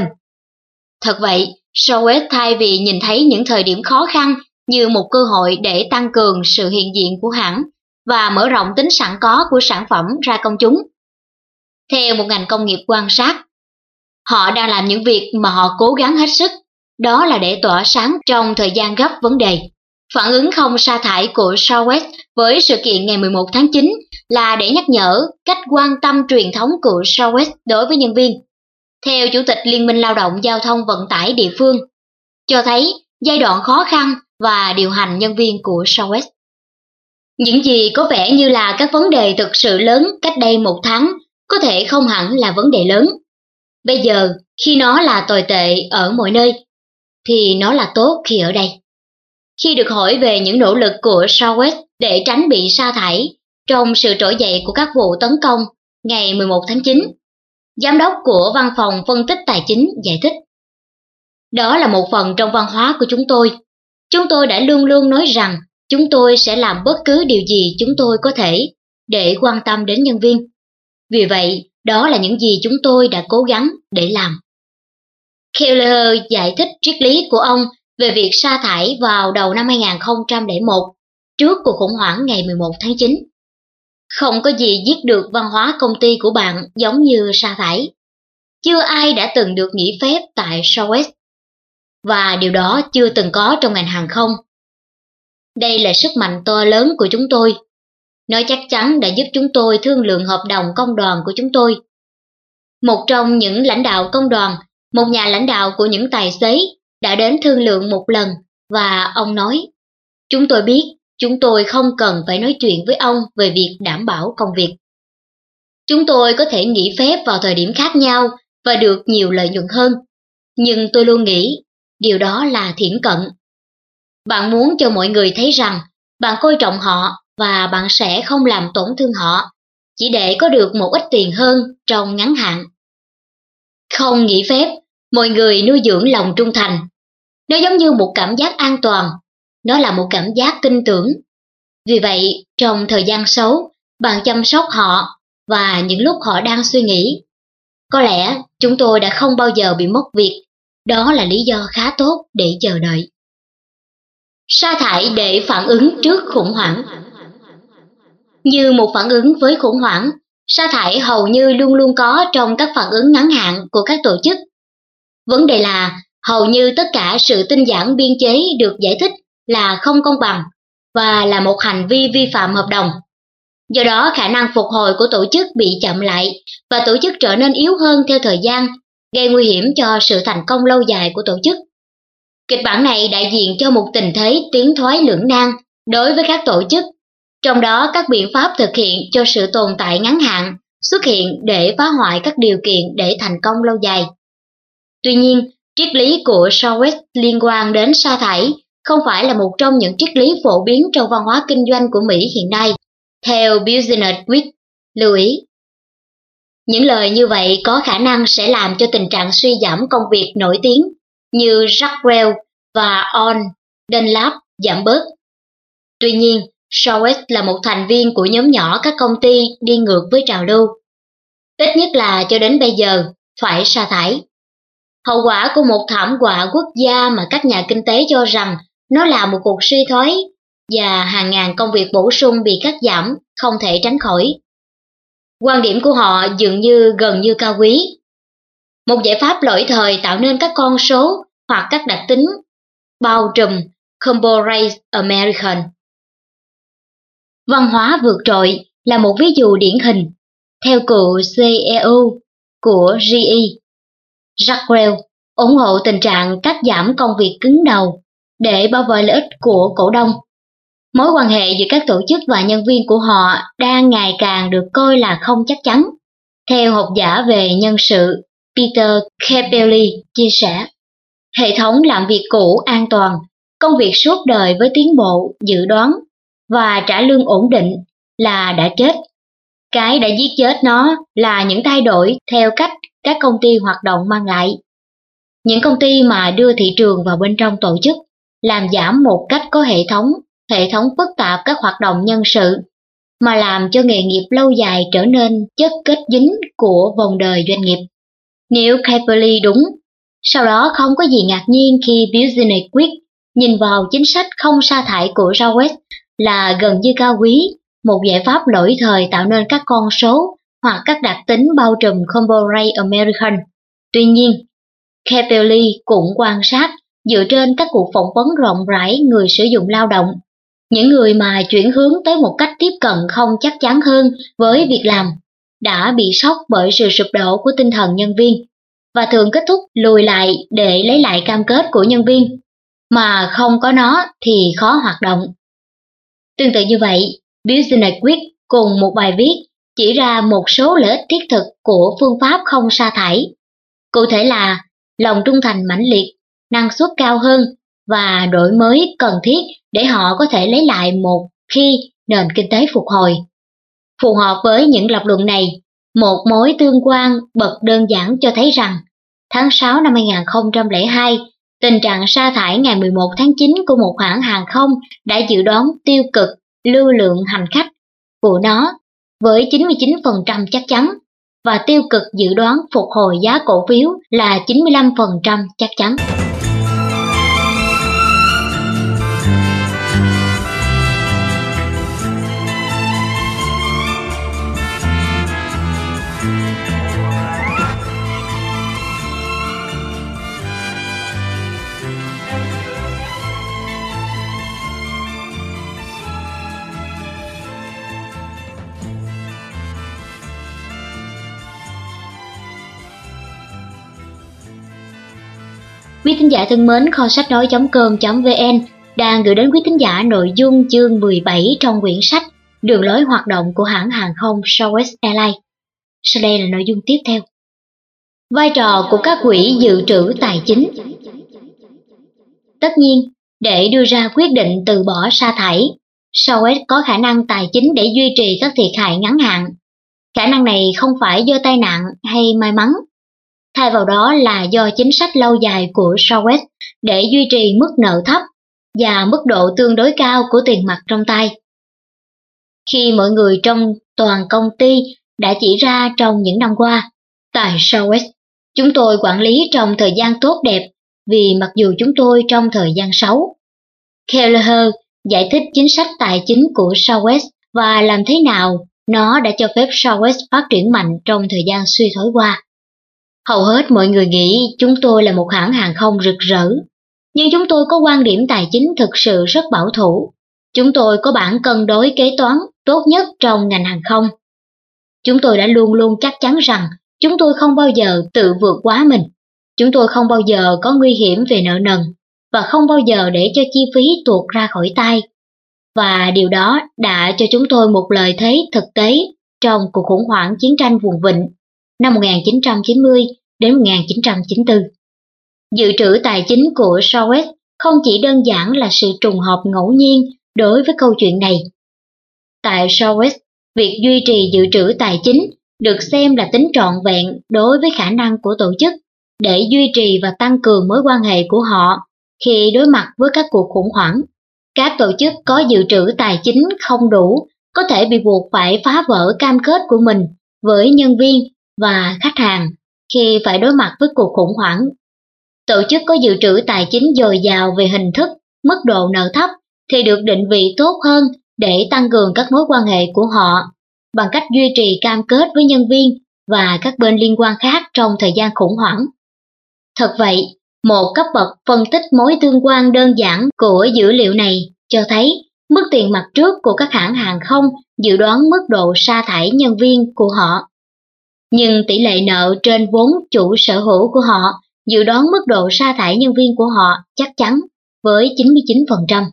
Thật vậy, Southwest thay vì nhìn thấy những thời điểm khó khăn như một cơ hội để tăng cường sự hiện diện của hãng và mở rộng tính sẵn có của sản phẩm ra công chúng. Theo một ngành công nghiệp quan sát, họ đang làm những việc mà họ cố gắng hết sức, đó là để tỏa sáng trong thời gian gấp vấn đề. Phản ứng không sa thải của Southwest với sự kiện ngày mười một tháng chín là để nhắc nhở cách quan tâm truyền thống của Southwest đối với nhân viên. Theo Chủ tịch Liên minh Lao động Giao thông Vận tải địa phương, cho thấy giai đoạn khó khăn và điều hành nhân viên của Southwest. Những gì có vẻ như là các vấn đề thực sự lớn cách đây một tháng có thể không hẳn là vấn đề lớn. Bây giờ, khi nó là tồi tệ ở mọi nơi, thì nó là tốt khi ở đây. Khi được hỏi về những nỗ lực của Southwest để tránh bị sa thải trong sự trỗi dậy của các vụ tấn công ngày mười một tháng chín, Giám đốc của Văn phòng Phân tích Tài chính giải thích. Đó là một phần trong văn hóa của chúng tôi. Chúng tôi đã luôn luôn nói rằng chúng tôi sẽ làm bất cứ điều gì chúng tôi có thể để quan tâm đến nhân viên. Vì vậy, đó là những gì chúng tôi đã cố gắng để làm. Keller giải thích triết lý của ông về việc sa thải vào đầu năm hai nghìn không trăm lẻ một, trước cuộc khủng hoảng ngày mười một tháng chín. Không có gì giết được văn hóa công ty của bạn giống như sa thải. Chưa ai đã từng được nghỉ phép tại Southwest. Và điều đó chưa từng có trong ngành hàng không. Đây là sức mạnh to lớn của chúng tôi. Nó chắc chắn đã giúp chúng tôi thương lượng hợp đồng công đoàn của chúng tôi. Một trong những lãnh đạo công đoàn, một nhà lãnh đạo của những tài xế đã đến thương lượng một lần và ông nói, chúng tôi biết chúng tôi không cần phải nói chuyện với ông về việc đảm bảo công việc. Chúng tôi có thể nghỉ phép vào thời điểm khác nhau và được nhiều lợi nhuận hơn, nhưng tôi luôn nghĩ điều đó là thiển cận. Bạn muốn cho mọi người thấy rằng bạn coi trọng họ và bạn sẽ không làm tổn thương họ, chỉ để có được một ít tiền hơn trong ngắn hạn. Không nghỉ phép, mọi người nuôi dưỡng lòng trung thành. Nó giống như một cảm giác an toàn, nó là một cảm giác tin tưởng. Vì vậy, trong thời gian xấu, bạn chăm sóc họ và những lúc họ đang suy nghĩ. Có lẽ chúng tôi đã không bao giờ bị mất việc, đó là lý do khá tốt để chờ đợi. Sa thải để phản ứng trước khủng hoảng. Như một phản ứng với khủng hoảng, sa thải hầu như luôn luôn có trong các phản ứng ngắn hạn của các tổ chức. Vấn đề là hầu như tất cả sự tinh giản biên chế được giải thích là không công bằng và là một hành vi vi phạm hợp đồng. Do đó khả năng phục hồi của tổ chức bị chậm lại và tổ chức trở nên yếu hơn theo thời gian, gây nguy hiểm cho sự thành công lâu dài của tổ chức. Kịch bản này đại diện cho một tình thế tiến thoái lưỡng nan đối với các tổ chức, trong đó các biện pháp thực hiện cho sự tồn tại ngắn hạn xuất hiện để phá hoại các điều kiện để thành công lâu dài. Tuy nhiên, triết lý của Southwest liên quan đến sa thải không phải là một trong những triết lý phổ biến trong văn hóa kinh doanh của Mỹ hiện nay, theo Business Week lưu ý. Những lời như vậy có khả năng sẽ làm cho tình trạng suy giảm công việc nổi tiếng như Rockwell và On Dunlap giảm bớt. Tuy nhiên, Southwest là một thành viên của nhóm nhỏ các công ty đi ngược với trào lưu. Ít nhất là cho đến bây giờ, phải sa thải. Hậu quả của một thảm họa quốc gia mà các nhà kinh tế cho rằng nó là một cuộc suy thoái và hàng ngàn công việc bổ sung bị cắt giảm không thể tránh khỏi. Quan điểm của họ dường như gần như cao quý. Một giải pháp lỗi thời tạo nên các con số hoặc các đặc tính bao trùm Corporate American. Văn hóa vượt trội là một ví dụ điển hình. Theo cựu xê e ô của giê e, Rockwell ủng hộ tình trạng cắt giảm công việc cứng đầu để bảo vệ lợi ích của cổ đông. Mối quan hệ giữa các tổ chức và nhân viên của họ đang ngày càng được coi là không chắc chắn. Theo học giả về nhân sự Peter Capelli chia sẻ, hệ thống làm việc cũ an toàn, công việc suốt đời với tiến bộ, dự đoán và trả lương ổn định là đã chết. Cái đã giết chết nó là những thay đổi theo cách các công ty hoạt động mang lại. Những công ty mà đưa thị trường vào bên trong tổ chức, làm giảm một cách có hệ thống, hệ thống phức tạp các hoạt động nhân sự, mà làm cho nghề nghiệp lâu dài trở nên chất kết dính của vòng đời doanh nghiệp. Nếu Capelli đúng, sau đó không có gì ngạc nhiên khi Business Week nhìn vào chính sách không sa thải của Southwest là gần như cao quý, một giải pháp lỗi thời tạo nên các con số hoặc các đặc tính bao trùm Corporate American. Tuy nhiên, Capelli cũng quan sát dựa trên các cuộc phỏng vấn rộng rãi người sử dụng lao động, những người mà chuyển hướng tới một cách tiếp cận không chắc chắn hơn với việc làm, đã bị sốc bởi sự sụp đổ của tinh thần nhân viên và thường kết thúc lùi lại để lấy lại cam kết của nhân viên, mà không có nó thì khó hoạt động. Tương tự như vậy, Business Week cùng một bài viết chỉ ra một số lợi ích thiết thực của phương pháp không sa thải. Cụ thể là lòng trung thành mãnh liệt, năng suất cao hơn và đổi mới cần thiết để họ có thể lấy lại một khi nền kinh tế phục hồi. Phù hợp với những lập luận này, một mối tương quan bật đơn giản cho thấy rằng tháng sáu năm hai nghìn không trăm lẻ hai, tình trạng sa thải ngày mười một tháng chín của một hãng hàng không đã dự đoán tiêu cực lưu lượng hành khách của nó với chín mươi chín phần trăm chắc chắn và tiêu cực dự đoán phục hồi giá cổ phiếu là chín mươi lăm phần trăm chắc chắn. Quý thính giả thân mến, kho sách nói chấm com chấm vn đang gửi đến quý thính giả nội dung chương mười bảy trong quyển sách Đường lối hoạt động của hãng hàng không Southwest Airlines. Sau đây là nội dung tiếp theo. Vai trò của các quỹ dự trữ tài chính. Tất nhiên, để đưa ra quyết định từ bỏ sa thải, Southwest có khả năng tài chính để duy trì các thiệt hại ngắn hạn. Khả năng này không phải do tai nạn hay may mắn. Thay vào đó là do chính sách lâu dài của Southwest để duy trì mức nợ thấp và mức độ tương đối cao của tiền mặt trong tay. Khi mọi người trong toàn công ty đã chỉ ra trong những năm qua, tại Southwest, chúng tôi quản lý trong thời gian tốt đẹp vì mặc dù chúng tôi trong thời gian xấu. Kelleher giải thích chính sách tài chính của Southwest và làm thế nào nó đã cho phép Southwest phát triển mạnh trong thời gian suy thoái qua. Hầu hết mọi người nghĩ chúng tôi là một hãng hàng không rực rỡ, nhưng chúng tôi có quan điểm tài chính thực sự rất bảo thủ. Chúng tôi có bảng cân đối kế toán tốt nhất trong ngành hàng không. Chúng tôi đã luôn luôn chắc chắn rằng chúng tôi không bao giờ tự vượt quá mình. Chúng tôi không bao giờ có nguy hiểm về nợ nần và không bao giờ để cho chi phí tuột ra khỏi tay. Và điều đó đã cho chúng tôi một lợi thế thực tế trong cuộc khủng hoảng chiến tranh vùng vịnh năm một nghìn chín trăm chín mươi đến một nghìn chín trăm chín mươi tư. Dự trữ tài chính của Southwest không chỉ đơn giản là sự trùng hợp ngẫu nhiên đối với câu chuyện này. Tại Southwest, việc duy trì dự trữ tài chính được xem là tính trọn vẹn đối với khả năng của tổ chức để duy trì và tăng cường mối quan hệ của họ khi đối mặt với các cuộc khủng hoảng. Các tổ chức có dự trữ tài chính không đủ có thể bị buộc phải phá vỡ cam kết của mình với nhân viên và khách hàng khi phải đối mặt với cuộc khủng hoảng. Tổ chức có dự trữ tài chính dồi dào về hình thức, mức độ nợ thấp thì được định vị tốt hơn để tăng cường các mối quan hệ của họ bằng cách duy trì cam kết với nhân viên và các bên liên quan khác trong thời gian khủng hoảng. Thật vậy, một cấp bậc phân tích mối tương quan đơn giản của dữ liệu này cho thấy mức tiền mặt trước của các hãng hàng không dự đoán mức độ sa thải nhân viên của họ. Nhưng tỷ lệ nợ trên vốn chủ sở hữu của họ dự đoán mức độ sa thải nhân viên của họ chắc chắn với chín mươi chín phần trăm.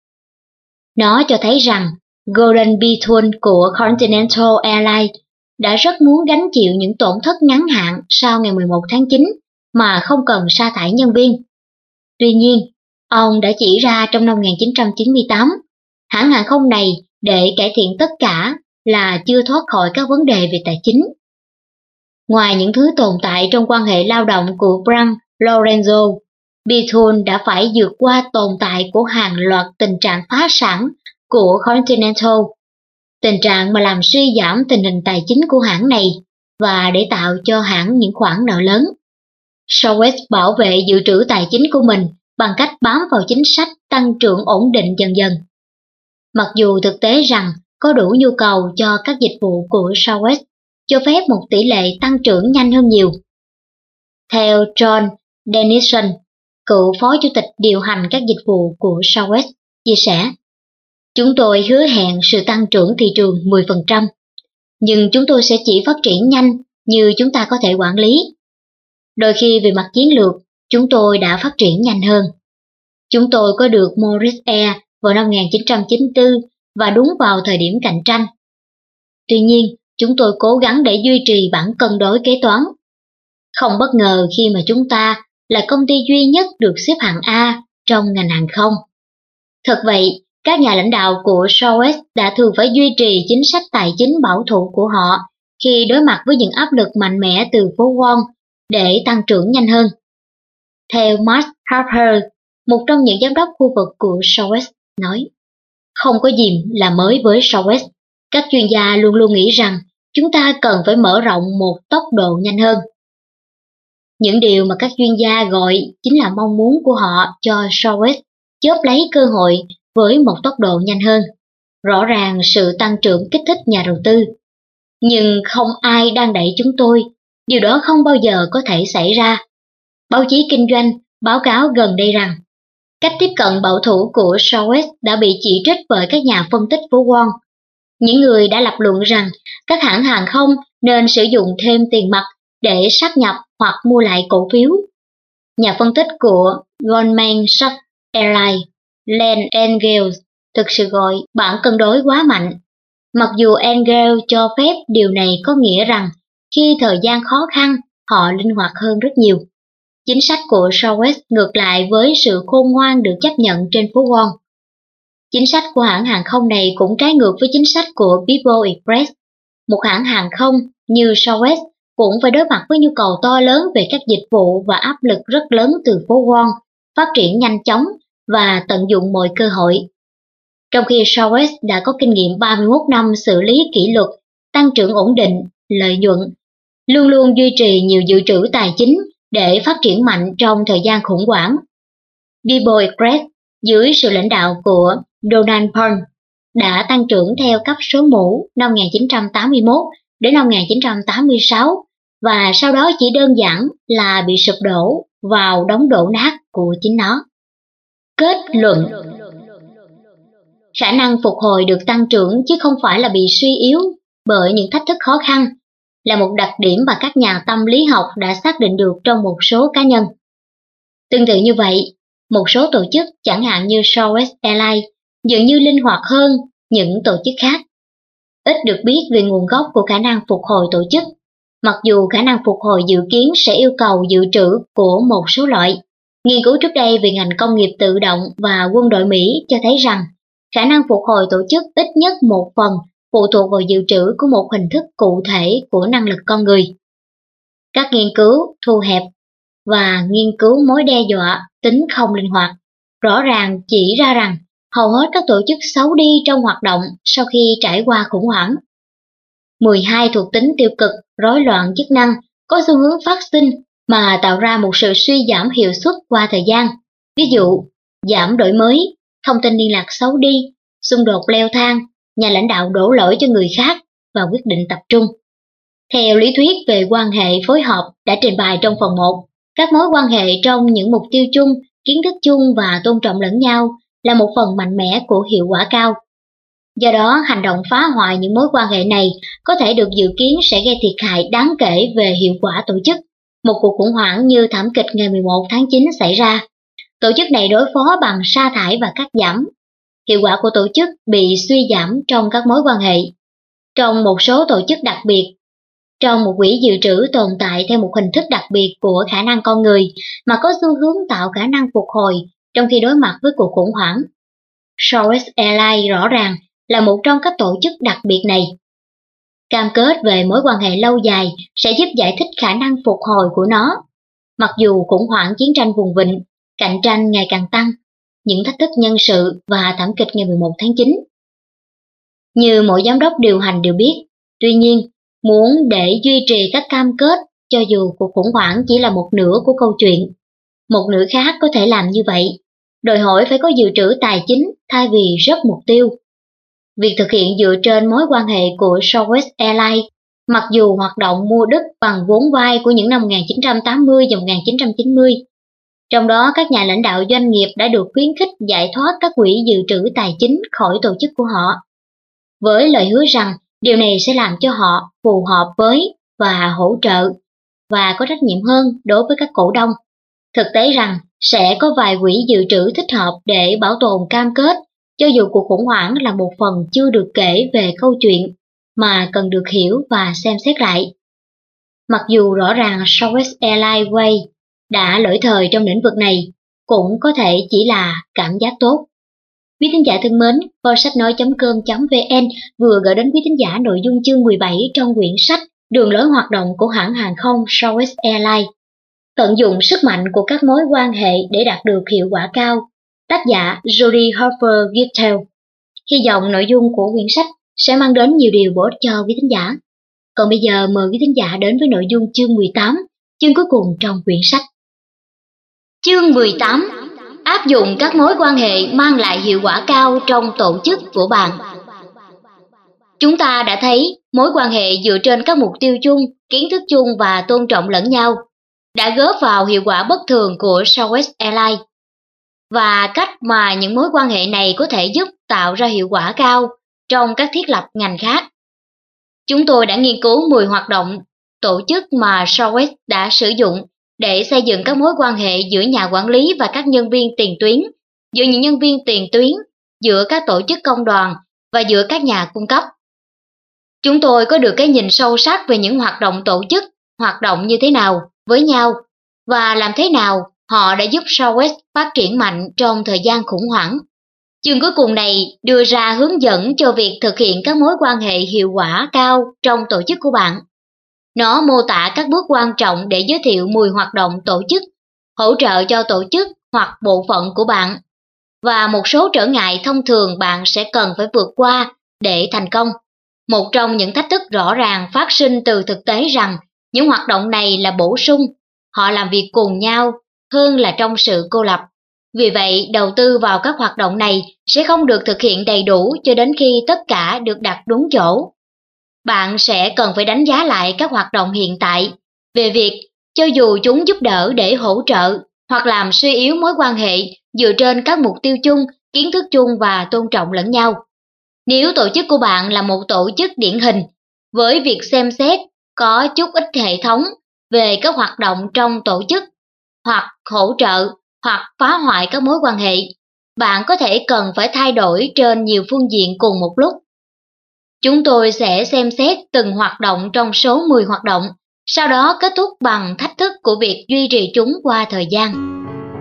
Nó cho thấy rằng Gordon B. Thune của Continental Airlines đã rất muốn gánh chịu những tổn thất ngắn hạn sau ngày mười một tháng chín mà không cần sa thải nhân viên. Tuy nhiên, ông đã chỉ ra trong năm một nghìn chín trăm chín mươi tám, hãng hàng không này để cải thiện tất cả là chưa thoát khỏi các vấn đề về tài chính. Ngoài những thứ tồn tại trong quan hệ lao động của Frank Lorenzo, B. Thune đã phải vượt qua tồn tại của hàng loạt tình trạng phá sản của Continental, tình trạng mà làm suy giảm tình hình tài chính của hãng này và để tạo cho hãng những khoản nợ lớn. Southwest bảo vệ dự trữ tài chính của mình bằng cách bám vào chính sách tăng trưởng ổn định dần dần. Mặc dù thực tế rằng có đủ nhu cầu cho các dịch vụ của Southwest cho phép một tỷ lệ tăng trưởng nhanh hơn nhiều. Theo John Dennison, cựu phó chủ tịch điều hành các dịch vụ của Southwest, chia sẻ, chúng tôi hứa hẹn sự tăng trưởng thị trường mười phần trăm, nhưng chúng tôi sẽ chỉ phát triển nhanh như chúng ta có thể quản lý. Đôi khi về mặt chiến lược, chúng tôi đã phát triển nhanh hơn. Chúng tôi có được Morris Air vào năm một nghìn chín trăm chín mươi tư và đúng vào thời điểm cạnh tranh. Tuy nhiên, chúng tôi cố gắng để duy trì bảng cân đối kế toán. Không bất ngờ khi mà chúng ta là công ty duy nhất được xếp hạng A trong ngành hàng không. Thật vậy, các nhà lãnh đạo của Southwest đã thường phải duy trì chính sách tài chính bảo thủ của họ khi đối mặt với những áp lực mạnh mẽ từ phố Wall để tăng trưởng nhanh hơn. Theo Mark Harper, một trong những giám đốc khu vực của Southwest, nói, không có gì là mới với Southwest. Các chuyên gia luôn luôn nghĩ rằng chúng ta cần phải mở rộng một tốc độ nhanh hơn. Những điều mà các chuyên gia gọi chính là mong muốn của họ cho Southwest chớp lấy cơ hội với một tốc độ nhanh hơn. Rõ ràng sự tăng trưởng kích thích nhà đầu tư. Nhưng không ai đang đẩy chúng tôi, điều đó không bao giờ có thể xảy ra. Báo chí kinh doanh báo cáo gần đây rằng cách tiếp cận bảo thủ của Southwest đã bị chỉ trích bởi các nhà phân tích phố Wall. Những người đã lập luận rằng các hãng hàng không nên sử dụng thêm tiền mặt để sáp nhập hoặc mua lại cổ phiếu. Nhà phân tích của Goldman Sachs Airlines, Len Engels, thực sự gọi bảng cân đối quá mạnh. Mặc dù Engels cho phép điều này có nghĩa rằng khi thời gian khó khăn, họ linh hoạt hơn rất nhiều. Chính sách của Southwest ngược lại với sự khôn ngoan được chấp nhận trên phố Wall. Chính sách của hãng hàng không này cũng trái ngược với chính sách của People Express. Một hãng hàng không như Southwest cũng phải đối mặt với nhu cầu to lớn về các dịch vụ và áp lực rất lớn từ phố Wall, phát triển nhanh chóng và tận dụng mọi cơ hội. Trong khi Southwest đã có kinh nghiệm ba mươi mốt năm xử lý kỷ luật, tăng trưởng ổn định, lợi nhuận, luôn luôn duy trì nhiều dự trữ tài chính để phát triển mạnh trong thời gian khủng hoảng. People Express dưới sự lãnh đạo của Donald Trump đã tăng trưởng theo cấp số mũ năm một nghìn chín trăm tám mươi mốt đến năm một nghìn chín trăm tám mươi sáu và sau đó chỉ đơn giản là bị sụp đổ vào đống đổ nát của chính nó. Kết luận: khả năng phục hồi được tăng trưởng chứ không phải là bị suy yếu bởi những thách thức khó khăn, là một đặc điểm mà các nhà tâm lý học đã xác định được trong một số cá nhân. Tương tự như vậy, một số tổ chức chẳng hạn như Southwest Airlines dường như linh hoạt hơn những tổ chức khác. Ít được biết về nguồn gốc của khả năng phục hồi tổ chức, mặc dù khả năng phục hồi dự kiến sẽ yêu cầu dự trữ của một số loại. Nghiên cứu trước đây về ngành công nghiệp tự động và quân đội Mỹ cho thấy rằng khả năng phục hồi tổ chức ít nhất một phần phụ thuộc vào dự trữ của một hình thức cụ thể của năng lực con người. Các nghiên cứu thu hẹp và nghiên cứu mối đe dọa tính không linh hoạt rõ ràng chỉ ra rằng hầu hết các tổ chức xấu đi trong hoạt động sau khi trải qua khủng hoảng. mười hai thuộc tính tiêu cực, rối loạn chức năng có xu hướng phát sinh mà tạo ra một sự suy giảm hiệu suất qua thời gian. Ví dụ, giảm đổi mới, thông tin liên lạc xấu đi, xung đột leo thang, nhà lãnh đạo đổ lỗi cho người khác và quyết định tập trung. Theo lý thuyết về quan hệ phối hợp đã trình bày trong phần một, các mối quan hệ trong những mục tiêu chung, kiến thức chung và tôn trọng lẫn nhau là một phần mạnh mẽ của hiệu quả cao. Do đó, hành động phá hoại những mối quan hệ này có thể được dự kiến sẽ gây thiệt hại đáng kể về hiệu quả tổ chức. Một cuộc khủng hoảng như thảm kịch ngày mười một tháng chín xảy ra. Tổ chức này đối phó bằng sa thải và cắt giảm. Hiệu quả của tổ chức bị suy giảm trong các mối quan hệ. Trong một số tổ chức đặc biệt, trong một quỹ dự trữ tồn tại theo một hình thức đặc biệt của khả năng con người mà có xu hướng tạo khả năng phục hồi trong khi đối mặt với cuộc khủng hoảng. Southwest Airlines rõ ràng là một trong các tổ chức đặc biệt này. Cam kết về mối quan hệ lâu dài sẽ giúp giải thích khả năng phục hồi của nó. Mặc dù khủng hoảng chiến tranh vùng vịnh, cạnh tranh ngày càng tăng, những thách thức nhân sự và thảm kịch ngày mười một tháng chín. Như mỗi giám đốc điều hành đều biết, tuy nhiên, muốn để duy trì các cam kết cho dù cuộc khủng hoảng chỉ là một nửa của câu chuyện, một nửa khác có thể làm như vậy, đòi hỏi phải có dự trữ tài chính thay vì rất mục tiêu. Việc thực hiện dựa trên mối quan hệ của Southwest Airlines, mặc dù hoạt động mua đất bằng vốn vay của những năm một nghìn chín trăm tám mươi và một nghìn chín trăm chín mươi, trong đó các nhà lãnh đạo doanh nghiệp đã được khuyến khích giải thoát các quỹ dự trữ tài chính khỏi tổ chức của họ, với lời hứa rằng điều này sẽ làm cho họ phù hợp với và hỗ trợ và có trách nhiệm hơn đối với các cổ đông. Thực tế rằng sẽ có vài quỹ dự trữ thích hợp để bảo tồn cam kết, cho dù cuộc khủng hoảng là một phần chưa được kể về câu chuyện mà cần được hiểu và xem xét lại. Mặc dù rõ ràng Southwest Airlines Way đã lỗi thời trong lĩnh vực này, cũng có thể chỉ là cảm giác tốt. Quý thính giả thân mến, kho sách nói chấm com chấm vn vừa gửi đến quý thính giả nội dung chương mười bảy trong quyển sách Đường lối hoạt động của hãng hàng không Southwest Airlines. Tận dụng sức mạnh của các mối quan hệ để đạt được hiệu quả cao. Tác giả Jody Harper Gittel. Hy vọng nội dung của quyển sách sẽ mang đến nhiều điều bổ ích cho quý thính giả. Còn bây giờ mời quý thính giả đến với nội dung chương mười tám, chương cuối cùng trong quyển sách. Chương mười tám. Áp dụng các mối quan hệ mang lại hiệu quả cao trong tổ chức của bạn. Chúng ta đã thấy mối quan hệ dựa trên các mục tiêu chung, kiến thức chung và tôn trọng lẫn nhau đã góp vào hiệu quả bất thường của Southwest Airlines và cách mà những mối quan hệ này có thể giúp tạo ra hiệu quả cao trong các thiết lập ngành khác. Chúng tôi đã nghiên cứu mười hoạt động tổ chức mà Southwest đã sử dụng để xây dựng các mối quan hệ giữa nhà quản lý và các nhân viên tiền tuyến, giữa những nhân viên tiền tuyến, giữa các tổ chức công đoàn và giữa các nhà cung cấp. Chúng tôi có được cái nhìn sâu sắc về những hoạt động tổ chức, hoạt động như thế nào với nhau và làm thế nào họ đã giúp Southwest phát triển mạnh trong thời gian khủng hoảng. Chương cuối cùng này đưa ra hướng dẫn cho việc thực hiện các mối quan hệ hiệu quả cao trong tổ chức của bạn. Nó mô tả các bước quan trọng để giới thiệu mười hoạt động tổ chức, hỗ trợ cho tổ chức hoặc bộ phận của bạn, và một số trở ngại thông thường bạn sẽ cần phải vượt qua để thành công. Một trong những thách thức rõ ràng phát sinh từ thực tế rằng những hoạt động này là bổ sung, họ làm việc cùng nhau hơn là trong sự cô lập. Vì vậy, đầu tư vào các hoạt động này sẽ không được thực hiện đầy đủ cho đến khi tất cả được đặt đúng chỗ. Bạn sẽ cần phải đánh giá lại các hoạt động hiện tại về việc cho dù chúng giúp đỡ để hỗ trợ hoặc làm suy yếu mối quan hệ dựa trên các mục tiêu chung, kiến thức chung và tôn trọng lẫn nhau. Nếu tổ chức của bạn là một tổ chức điển hình, với việc xem xét có chút ít hệ thống về các hoạt động trong tổ chức, hoặc hỗ trợ, hoặc phá hoại các mối quan hệ, bạn có thể cần phải thay đổi trên nhiều phương diện cùng một lúc. Chúng tôi sẽ xem xét từng hoạt động trong số mười hoạt động, sau đó kết thúc bằng thách thức của việc duy trì chúng qua thời gian.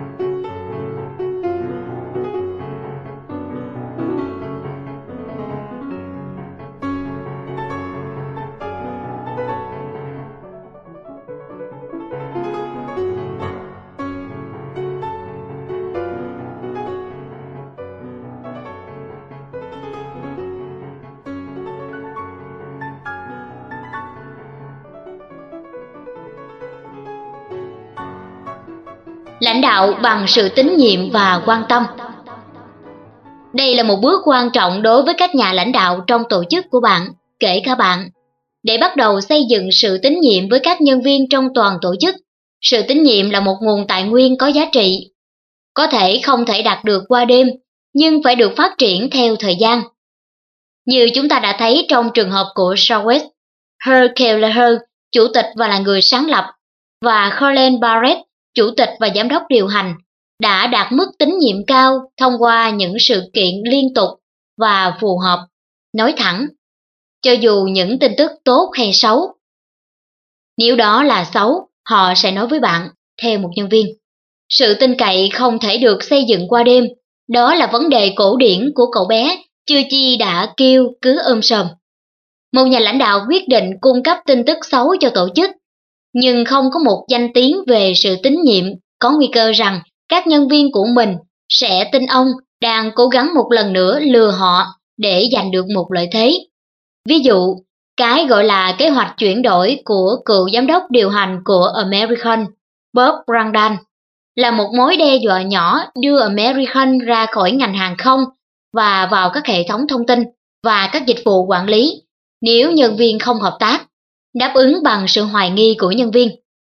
Lãnh đạo bằng sự tín nhiệm và quan tâm. Đây là một bước quan trọng đối với các nhà lãnh đạo trong tổ chức của bạn, kể cả bạn. Để bắt đầu xây dựng sự tín nhiệm với các nhân viên trong toàn tổ chức, sự tín nhiệm là một nguồn tài nguyên có giá trị. Có thể không thể đạt được qua đêm, nhưng phải được phát triển theo thời gian. Như chúng ta đã thấy trong trường hợp của Southwest, Herb Kelleher, chủ tịch và là người sáng lập, và Colin Barrett, chủ tịch và giám đốc điều hành, đã đạt mức tín nhiệm cao thông qua những sự kiện liên tục và phù hợp, nói thẳng, cho dù những tin tức tốt hay xấu. Nếu đó là xấu, họ sẽ nói với bạn, theo một nhân viên. Sự tin cậy không thể được xây dựng qua đêm, đó là vấn đề cổ điển của cậu bé, chưa chi đã kêu cứ ôm sòm. Một nhà lãnh đạo quyết định cung cấp tin tức xấu cho tổ chức, nhưng không có một danh tiếng về sự tín nhiệm, có nguy cơ rằng các nhân viên của mình sẽ tin ông đang cố gắng một lần nữa lừa họ để giành được một lợi thế. Ví dụ, cái gọi là kế hoạch chuyển đổi của cựu giám đốc điều hành của American, Bob Randall, là một mối đe dọa nhỏ đưa American ra khỏi ngành hàng không và vào các hệ thống thông tin và các dịch vụ quản lý nếu nhân viên không hợp tác, đáp ứng bằng sự hoài nghi của nhân viên.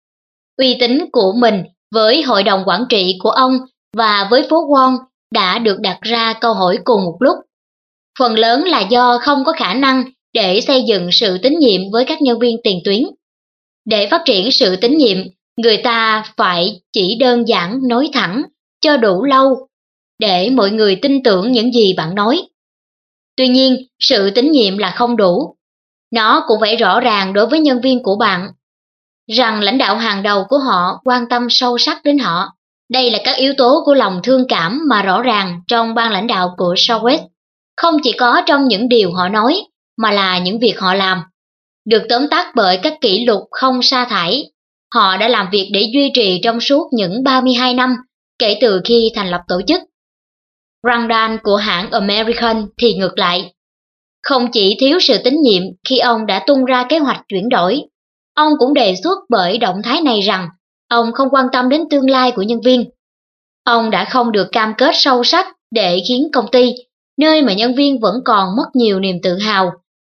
Uy tín của mình với hội đồng quản trị của ông và với phố Wall đã được đặt ra câu hỏi cùng một lúc. Phần lớn là do không có khả năng để xây dựng sự tín nhiệm với các nhân viên tiền tuyến. Để phát triển sự tín nhiệm, người ta phải chỉ đơn giản nói thẳng cho đủ lâu để mọi người tin tưởng những gì bạn nói. Tuy nhiên, sự tín nhiệm là không đủ. Nó cũng phải rõ ràng đối với nhân viên của bạn, rằng lãnh đạo hàng đầu của họ quan tâm sâu sắc đến họ. Đây là các yếu tố của lòng thương cảm mà rõ ràng trong ban lãnh đạo của Southwest, không chỉ có trong những điều họ nói, mà là những việc họ làm. Được tóm tắt bởi các kỷ lục không sa thải, họ đã làm việc để duy trì trong suốt những ba mươi hai năm kể từ khi thành lập tổ chức. Randall của hãng American thì ngược lại. Không chỉ thiếu sự tín nhiệm khi ông đã tung ra kế hoạch chuyển đổi, ông cũng đề xuất bởi động thái này rằng ông không quan tâm đến tương lai của nhân viên. Ông đã không được cam kết sâu sắc để khiến công ty, nơi mà nhân viên vẫn còn mất nhiều niềm tự hào,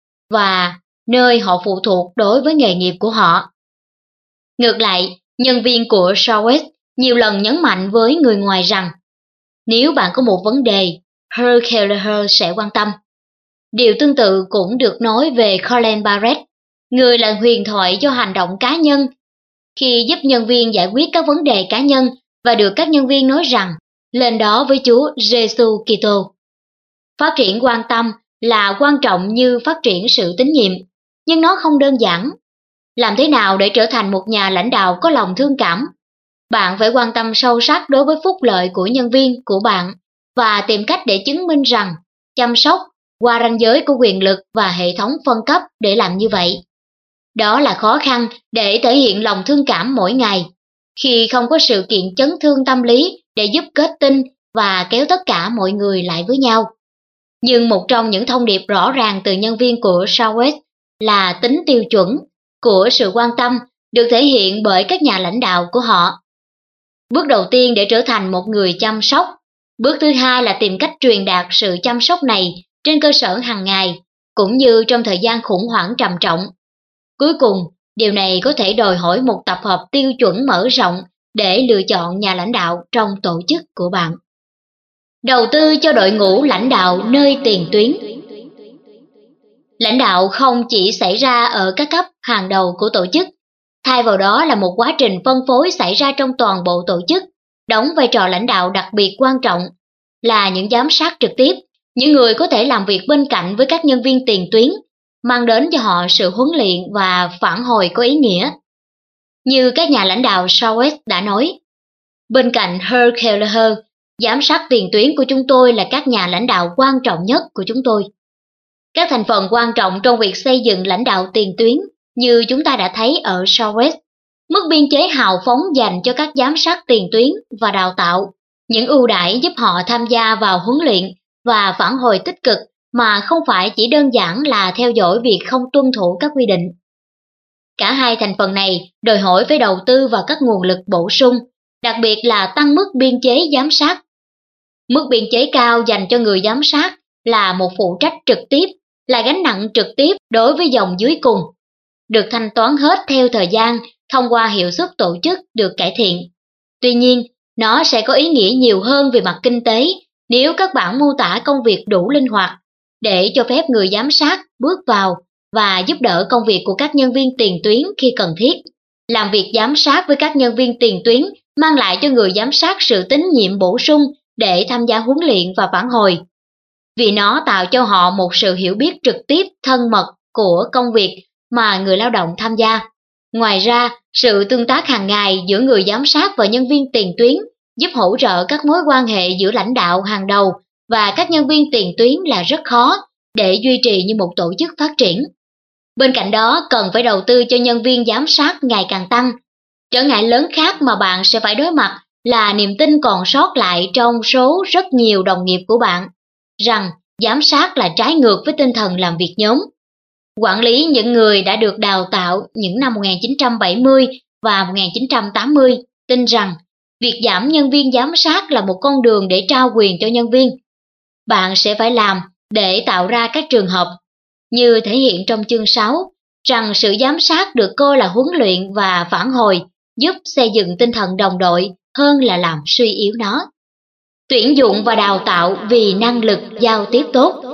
và nơi họ phụ thuộc đối với nghề nghiệp của họ. Ngược lại, nhân viên của Southwest nhiều lần nhấn mạnh với người ngoài rằng nếu bạn có một vấn đề, Herb Kelleher sẽ quan tâm. Điều tương tự cũng được nói về Colin Barrett, người là huyền thoại do hành động cá nhân khi giúp nhân viên giải quyết các vấn đề cá nhân và được các nhân viên nói rằng lên đó với Chúa Giêsu Kitô. Phát triển quan tâm là quan trọng như phát triển sự tín nhiệm, nhưng nó không đơn giản. Làm thế nào để trở thành một nhà lãnh đạo có lòng thương cảm? Bạn phải quan tâm sâu sắc đối với phúc lợi của nhân viên của bạn và tìm cách để chứng minh rằng chăm sóc qua ranh giới của quyền lực và hệ thống phân cấp để làm như vậy. Đó là khó khăn để thể hiện lòng thương cảm mỗi ngày, khi không có sự kiện chấn thương tâm lý để giúp kết tinh và kéo tất cả mọi người lại với nhau. Nhưng một trong những thông điệp rõ ràng từ nhân viên của Southwest là tính tiêu chuẩn của sự quan tâm được thể hiện bởi các nhà lãnh đạo của họ. Bước đầu tiên để trở thành một người chăm sóc. Bước thứ hai là tìm cách truyền đạt sự chăm sóc này trên cơ sở hàng ngày, cũng như trong thời gian khủng hoảng trầm trọng. Cuối cùng, điều này có thể đòi hỏi một tập hợp tiêu chuẩn mở rộng để lựa chọn nhà lãnh đạo trong tổ chức của bạn. Đầu tư cho đội ngũ lãnh đạo nơi tiền tuyến. Lãnh đạo không chỉ xảy ra ở các cấp hàng đầu của tổ chức, thay vào đó là một quá trình phân phối xảy ra trong toàn bộ tổ chức, đóng vai trò lãnh đạo đặc biệt quan trọng, là những giám sát trực tiếp, những người có thể làm việc bên cạnh với các nhân viên tiền tuyến, mang đến cho họ sự huấn luyện và phản hồi có ý nghĩa. Như các nhà lãnh đạo Southwest đã nói, bên cạnh Herb Kelleher, giám sát tiền tuyến của chúng tôi là các nhà lãnh đạo quan trọng nhất của chúng tôi. Các thành phần quan trọng trong việc xây dựng lãnh đạo tiền tuyến như chúng ta đã thấy ở Southwest, mức biên chế hào phóng dành cho các giám sát tiền tuyến và đào tạo, những ưu đãi giúp họ tham gia vào huấn luyện và phản hồi tích cực mà không phải chỉ đơn giản là theo dõi việc không tuân thủ các quy định. Cả hai thành phần này đòi hỏi phải đầu tư vào các nguồn lực bổ sung, đặc biệt là tăng mức biên chế giám sát. Mức biên chế cao dành cho người giám sát là một phụ trách trực tiếp, là gánh nặng trực tiếp đối với dòng dưới cùng, được thanh toán hết theo thời gian thông qua hiệu suất tổ chức được cải thiện. Tuy nhiên, nó sẽ có ý nghĩa nhiều hơn về mặt kinh tế nếu các bản mô tả công việc đủ linh hoạt, để cho phép người giám sát bước vào và giúp đỡ công việc của các nhân viên tiền tuyến khi cần thiết. Làm việc giám sát với các nhân viên tiền tuyến mang lại cho người giám sát sự tín nhiệm bổ sung để tham gia huấn luyện và phản hồi, vì nó tạo cho họ một sự hiểu biết trực tiếp thân mật của công việc mà người lao động tham gia. Ngoài ra, sự tương tác hàng ngày giữa người giám sát và nhân viên tiền tuyến giúp hỗ trợ các mối quan hệ giữa lãnh đạo hàng đầu và các nhân viên tiền tuyến là rất khó để duy trì như một tổ chức phát triển. Bên cạnh đó, cần phải đầu tư cho nhân viên giám sát ngày càng tăng. Trở ngại lớn khác mà bạn sẽ phải đối mặt là niềm tin còn sót lại trong số rất nhiều đồng nghiệp của bạn, rằng giám sát là trái ngược với tinh thần làm việc nhóm. Quản lý những người đã được đào tạo những năm một nghìn chín trăm bảy mươi và một nghìn chín trăm tám mươi tin rằng việc giảm nhân viên giám sát là một con đường để trao quyền cho nhân viên. Bạn sẽ phải làm để tạo ra các trường hợp, như thể hiện trong chương sáu, rằng sự giám sát được coi là huấn luyện và phản hồi, giúp xây dựng tinh thần đồng đội hơn là làm suy yếu nó. Tuyển dụng và đào tạo vì năng lực giao tiếp tốt.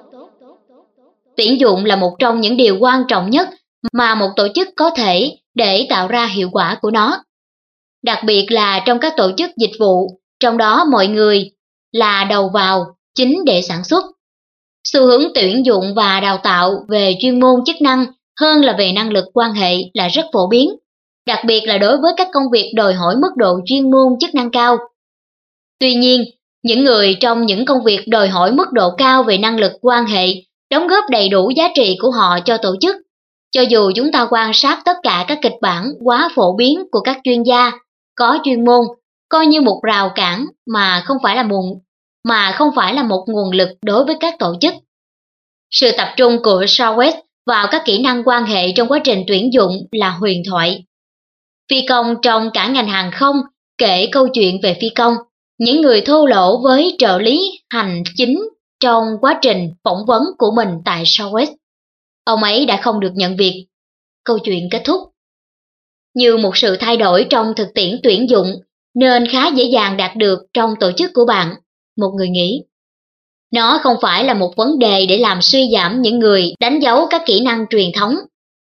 Tuyển dụng là một trong những điều quan trọng nhất mà một tổ chức có thể để tạo ra hiệu quả của nó. Đặc biệt là trong các tổ chức dịch vụ, trong đó mọi người là đầu vào chính để sản xuất. Xu hướng tuyển dụng và đào tạo về chuyên môn chức năng hơn là về năng lực quan hệ là rất phổ biến, đặc biệt là đối với các công việc đòi hỏi mức độ chuyên môn chức năng cao. Tuy nhiên, những người trong những công việc đòi hỏi mức độ cao về năng lực quan hệ đóng góp đầy đủ giá trị của họ cho tổ chức. Cho dù chúng ta quan sát tất cả các kịch bản quá phổ biến của các chuyên gia có chuyên môn coi như một rào cản mà không phải là nguồn mà không phải là một nguồn lực đối với các tổ chức. Sự tập trung của Southwest vào các kỹ năng quan hệ trong quá trình tuyển dụng là huyền thoại. Phi công trong cả ngành hàng không kể câu chuyện về phi công, những người thô lỗ với trợ lý hành chính trong quá trình phỏng vấn của mình tại Southwest. Ông ấy đã không được nhận việc. Câu chuyện kết thúc. Như một sự thay đổi trong thực tiễn tuyển dụng nên khá dễ dàng đạt được trong tổ chức của bạn, một người nghĩ. Nó không phải là một vấn đề để làm suy giảm những người đánh dấu các kỹ năng truyền thống.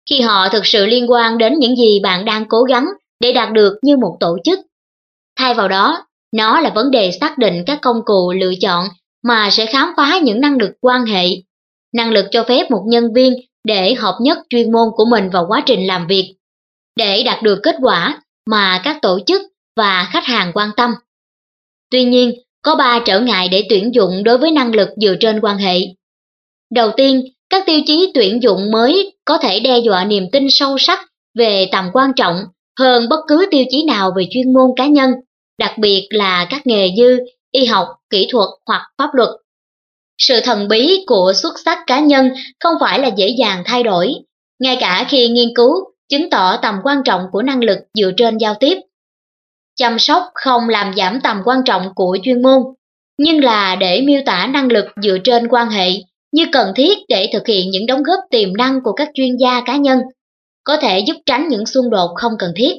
khi họ thực sự liên quan đến những gì bạn đang cố gắng để đạt được như một tổ chức. Thay vào đó, nó là vấn đề xác định các công cụ lựa chọn mà sẽ khám phá những năng lực quan hệ, năng lực cho phép một nhân viên để hợp nhất chuyên môn của mình vào quá trình làm việc, để đạt được kết quả mà các tổ chức và khách hàng quan tâm. Tuy nhiên, có ba trở ngại để tuyển dụng đối với năng lực dựa trên quan hệ. Đầu tiên, các tiêu chí tuyển dụng mới có thể đe dọa niềm tin sâu sắc về tầm quan trọng hơn bất cứ tiêu chí nào về chuyên môn cá nhân, đặc biệt là các nghề như y học, kỹ thuật hoặc pháp luật. Sự thần bí của xuất sắc cá nhân không phải là dễ dàng thay đổi, ngay cả khi nghiên cứu chứng tỏ tầm quan trọng của năng lực dựa trên giao tiếp. Chăm sóc không làm giảm tầm quan trọng của chuyên môn, nhưng là để miêu tả năng lực dựa trên quan hệ như cần thiết để thực hiện những đóng góp tiềm năng của các chuyên gia cá nhân, có thể giúp tránh những xung đột không cần thiết.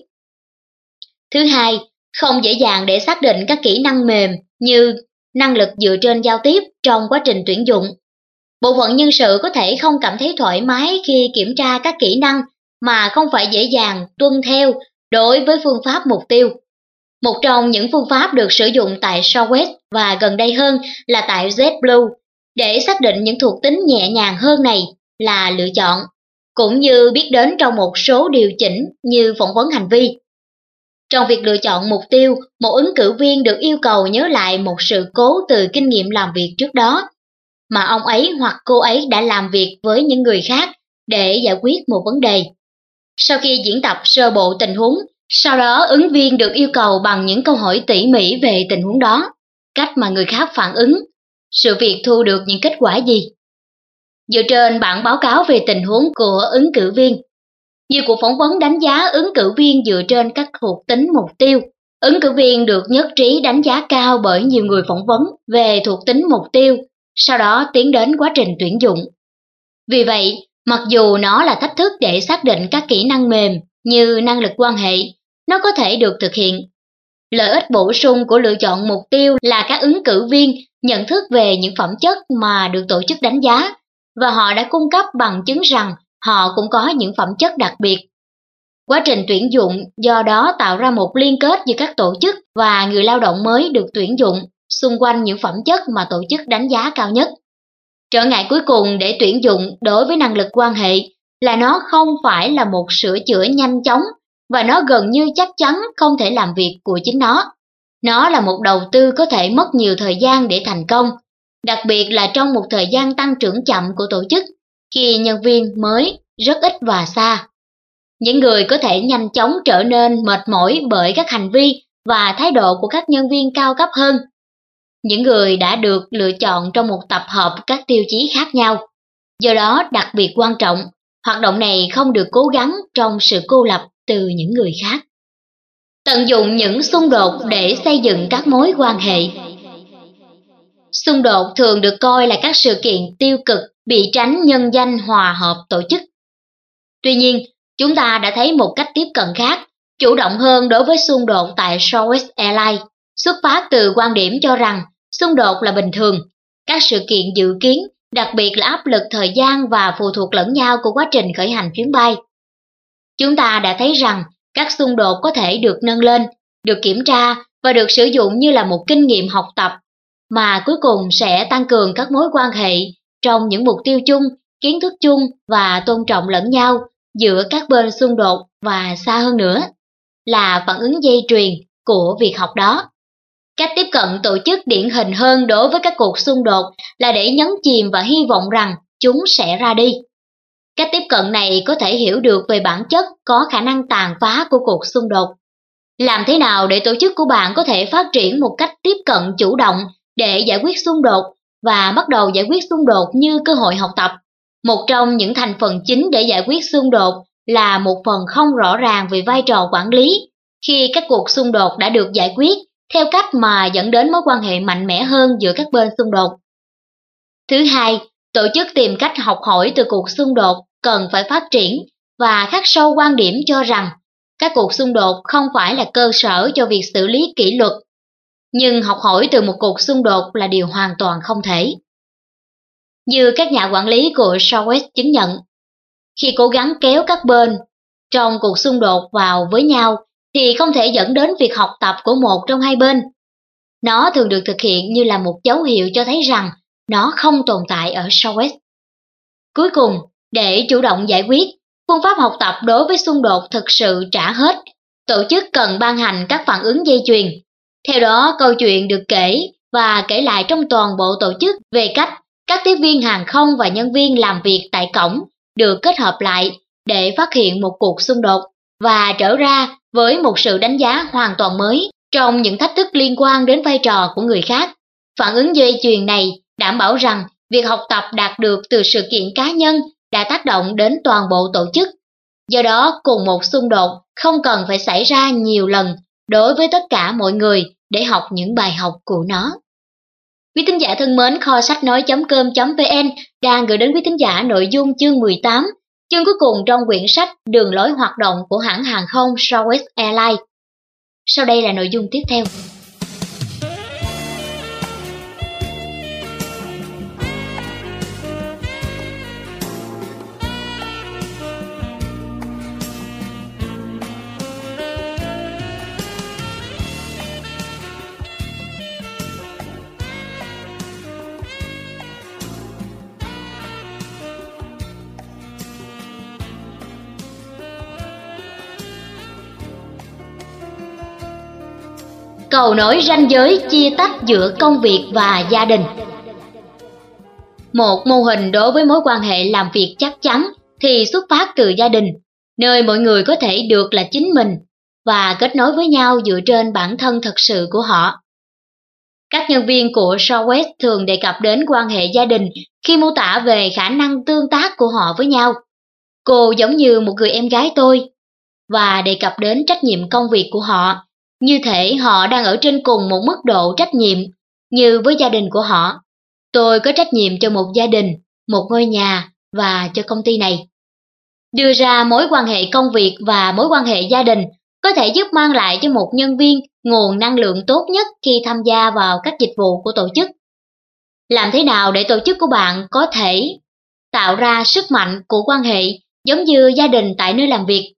Thứ hai, không dễ dàng để xác định các kỹ năng mềm như năng lực dựa trên giao tiếp trong quá trình tuyển dụng. Bộ phận nhân sự có thể không cảm thấy thoải mái khi kiểm tra các kỹ năng mà không phải dễ dàng tuân theo đối với phương pháp mục tiêu. Một trong những phương pháp được sử dụng tại Southwest và gần đây hơn là tại JetBlue để xác định những thuộc tính nhẹ nhàng hơn này là lựa chọn, cũng như biết đến trong một số điều chỉnh như phỏng vấn hành vi. Trong việc lựa chọn mục tiêu, một ứng cử viên được yêu cầu nhớ lại một sự cố từ kinh nghiệm làm việc trước đó, mà ông ấy hoặc cô ấy đã làm việc với những người khác để giải quyết một vấn đề. Sau khi diễn tập sơ bộ tình huống, sau đó ứng viên được yêu cầu bằng những câu hỏi tỉ mỉ về tình huống đó, cách mà người khác phản ứng, sự việc thu được những kết quả gì. Dựa trên bản báo cáo về tình huống của ứng cử viên, nhiều cuộc phỏng vấn đánh giá ứng cử viên dựa trên các thuộc tính mục tiêu. Ứng cử viên được nhất trí đánh giá cao bởi nhiều người phỏng vấn về thuộc tính mục tiêu, sau đó tiến đến quá trình tuyển dụng. Vì vậy, mặc dù nó là thách thức để xác định các kỹ năng mềm như năng lực quan hệ, nó có thể được thực hiện. Lợi ích bổ sung của lựa chọn mục tiêu là các ứng cử viên nhận thức về những phẩm chất mà được tổ chức đánh giá, và họ đã cung cấp bằng chứng rằng họ cũng có những phẩm chất đặc biệt. Quá trình tuyển dụng do đó tạo ra một liên kết giữa các tổ chức và người lao động mới được tuyển dụng xung quanh những phẩm chất mà tổ chức đánh giá cao nhất. Trở ngại cuối cùng để tuyển dụng đối với năng lực quan hệ là nó không phải là một sửa chữa nhanh chóng và nó gần như chắc chắn không thể làm việc của chính nó. Nó là một đầu tư có thể mất nhiều thời gian để thành công, đặc biệt là trong một thời gian tăng trưởng chậm của tổ chức, khi nhân viên mới rất ít và xa. Những người có thể nhanh chóng trở nên mệt mỏi bởi các hành vi và thái độ của các nhân viên cao cấp hơn. Những người đã được lựa chọn trong một tập hợp các tiêu chí khác nhau. Do đó đặc biệt quan trọng, hoạt động này không được cố gắng trong sự cô lập từ những người khác. Tận dụng những xung đột để xây dựng các mối quan hệ. Xung đột thường được coi là các sự kiện tiêu cực bị tránh nhân danh hòa hợp tổ chức. Tuy nhiên, chúng ta đã thấy một cách tiếp cận khác, chủ động hơn đối với xung đột tại Southwest Airlines, xuất phát từ quan điểm cho rằng xung đột là bình thường, các sự kiện dự kiến, đặc biệt là áp lực thời gian và phụ thuộc lẫn nhau của quá trình khởi hành chuyến bay. Chúng ta đã thấy rằng các xung đột có thể được nâng lên, được kiểm tra và được sử dụng như là một kinh nghiệm học tập, mà cuối cùng sẽ tăng cường các mối quan hệ trong những mục tiêu chung, kiến thức chung và tôn trọng lẫn nhau giữa các bên xung đột, và xa hơn nữa là phản ứng dây chuyền của việc học đó. Cách tiếp cận tổ chức điển hình hơn đối với các cuộc xung đột là để nhấn chìm và hy vọng rằng chúng sẽ ra đi. Cách tiếp cận này có thể hiểu được về bản chất có khả năng tàn phá của cuộc xung đột. Làm thế nào để tổ chức của bạn có thể phát triển một cách tiếp cận chủ động để giải quyết xung đột và bắt đầu giải quyết xung đột như cơ hội học tập? Một trong những thành phần chính để giải quyết xung đột là một phần không rõ ràng về vai trò quản lý khi các cuộc xung đột đã được giải quyết theo cách mà dẫn đến mối quan hệ mạnh mẽ hơn giữa các bên xung đột. Thứ hai, tổ chức tìm cách học hỏi từ cuộc xung đột cần phải phát triển và khắc sâu quan điểm cho rằng các cuộc xung đột không phải là cơ sở cho việc xử lý kỷ luật, nhưng học hỏi từ một cuộc xung đột là điều hoàn toàn không thể. Như các nhà quản lý của Southwest chứng nhận, Khi cố gắng kéo các bên trong cuộc xung đột vào với nhau thì không thể dẫn đến việc học tập của một trong hai bên. Nó thường được thực hiện như là một dấu hiệu cho thấy rằng nó không tồn tại ở Southwest. Cuối cùng, để chủ động giải quyết, phương pháp học tập đối với xung đột thực sự trả hết, tổ chức cần ban hành các phản ứng dây chuyền. Theo đó, câu chuyện được kể và kể lại trong toàn bộ tổ chức về cách các tiếp viên hàng không và nhân viên làm việc tại cổng được kết hợp lại để phát hiện một cuộc xung đột và trở ra với một sự đánh giá hoàn toàn mới trong những thách thức liên quan đến vai trò của người khác. Phản ứng dây chuyền này đảm bảo rằng việc học tập đạt được từ sự kiện cá nhân đã tác động đến toàn bộ tổ chức. Do đó, cùng một xung đột không cần phải xảy ra nhiều lần đối với tất cả mọi người để học những bài học của nó. Quý thính giả thân mến, kho sách nói chấm com chấm vn đang gửi đến quý thính giả nội dung chương mười tám, chương cuối cùng trong quyển sách Đường lối hoạt động của hãng hàng không Southwest Airlines. Sau đây là nội dung tiếp theo. Cầu nối ranh giới chia tách giữa công việc và gia đình. Một mô hình đối với mối quan hệ làm việc chắc chắn thì xuất phát từ gia đình, nơi mọi người có thể được là chính mình và kết nối với nhau dựa trên bản thân thật sự của họ. Các nhân viên của Southwest thường đề cập đến quan hệ gia đình khi mô tả về khả năng tương tác của họ với nhau. Cô giống như một người em gái tôi, và đề cập đến trách nhiệm công việc của họ, như thể họ đang ở trên cùng một mức độ trách nhiệm như với gia đình của họ. Tôi có trách nhiệm cho một gia đình, một ngôi nhà và cho công ty này. Đưa ra mối quan hệ công việc và mối quan hệ gia đình có thể giúp mang lại cho một nhân viên nguồn năng lượng tốt nhất khi tham gia vào các dịch vụ của tổ chức. Làm thế nào để tổ chức của bạn có thể tạo ra sức mạnh của quan hệ giống như gia đình tại nơi làm việc?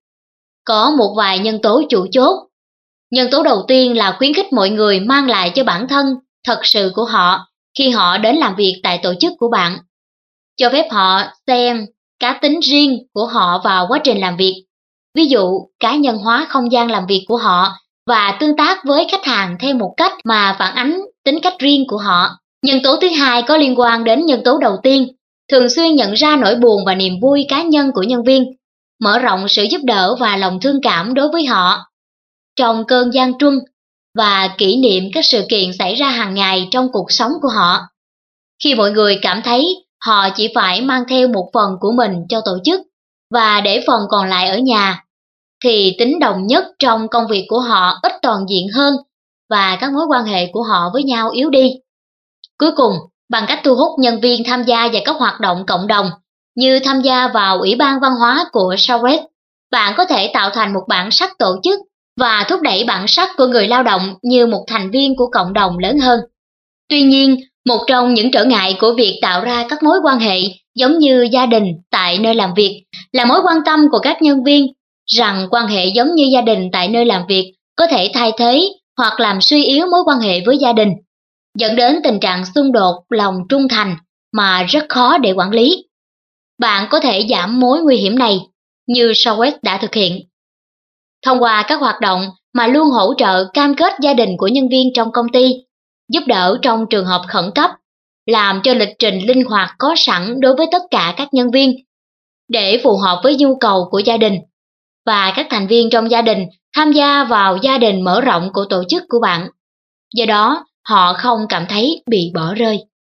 Có một vài nhân tố chủ chốt. Nhân tố đầu tiên là khuyến khích mọi người mang lại cho bản thân thật sự của họ khi họ đến làm việc tại tổ chức của bạn. Cho phép họ xem cá tính riêng của họ vào quá trình làm việc. Ví dụ, cá nhân hóa không gian làm việc của họ và tương tác với khách hàng theo một cách mà phản ánh tính cách riêng của họ. Nhân tố thứ hai có liên quan đến nhân tố đầu tiên, thường xuyên nhận ra nỗi buồn và niềm vui cá nhân của nhân viên, mở rộng sự giúp đỡ và lòng thương cảm đối với họ trong cơn gian truân và kỷ niệm các sự kiện xảy ra hàng ngày trong cuộc sống của họ. Khi mọi người cảm thấy họ chỉ phải mang theo một phần của mình cho tổ chức và để phần còn lại ở nhà, thì tính đồng nhất trong công việc của họ ít toàn diện hơn và các mối quan hệ của họ với nhau yếu đi. Cuối cùng, bằng cách thu hút nhân viên tham gia vào các hoạt động cộng đồng như tham gia vào Ủy ban Văn hóa của Southwest, bạn có thể tạo thành một bản sắc tổ chức và thúc đẩy bản sắc của người lao động như một thành viên của cộng đồng lớn hơn. Tuy nhiên, một trong những trở ngại của việc tạo ra các mối quan hệ giống như gia đình tại nơi làm việc là mối quan tâm của các nhân viên rằng quan hệ giống như gia đình tại nơi làm việc có thể thay thế hoặc làm suy yếu mối quan hệ với gia đình, dẫn đến tình trạng xung đột lòng trung thành mà rất khó để quản lý. Bạn có thể giảm mối nguy hiểm này như Southwest đã thực hiện thông qua các hoạt động mà luôn hỗ trợ cam kết gia đình của nhân viên trong công ty, giúp đỡ trong trường hợp khẩn cấp, làm cho lịch trình linh hoạt có sẵn đối với tất cả các nhân viên để phù hợp với nhu cầu của gia đình, và các thành viên trong gia đình tham gia vào gia đình mở rộng của tổ chức của bạn. Do đó, họ không cảm thấy bị bỏ rơi.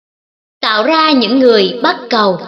Tạo ra những người bắt cầu.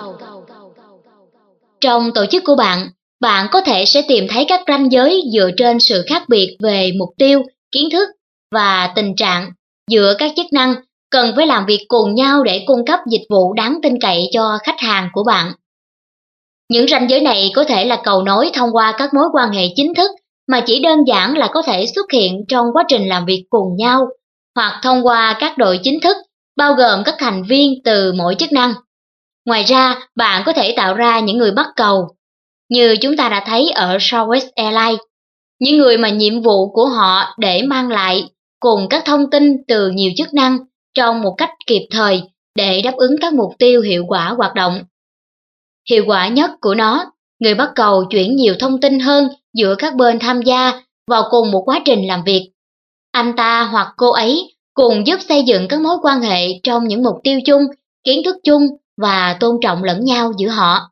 Trong tổ chức của bạn, bạn có thể sẽ tìm thấy các ranh giới dựa trên sự khác biệt về mục tiêu, kiến thức và tình trạng giữa các chức năng cần phải làm việc cùng nhau để cung cấp dịch vụ đáng tin cậy cho khách hàng của bạn. Những ranh giới này có thể là cầu nối thông qua các mối quan hệ chính thức mà chỉ đơn giản là có thể xuất hiện trong quá trình làm việc cùng nhau, hoặc thông qua các đội chính thức bao gồm các thành viên từ mỗi chức năng. Ngoài ra, bạn có thể tạo ra những người bắt cầu Như chúng ta đã thấy ở Southwest Airlines, những người mà nhiệm vụ của họ để mang lại cùng các thông tin từ nhiều chức năng trong một cách kịp thời để đáp ứng các mục tiêu hiệu quả hoạt động. Hiệu quả nhất của nó, người bắt cầu chuyển nhiều thông tin hơn giữa các bên tham gia vào cùng một quá trình làm việc. Anh ta hoặc cô ấy cùng giúp xây dựng các mối quan hệ trong những mục tiêu chung, kiến thức chung và tôn trọng lẫn nhau giữa họ.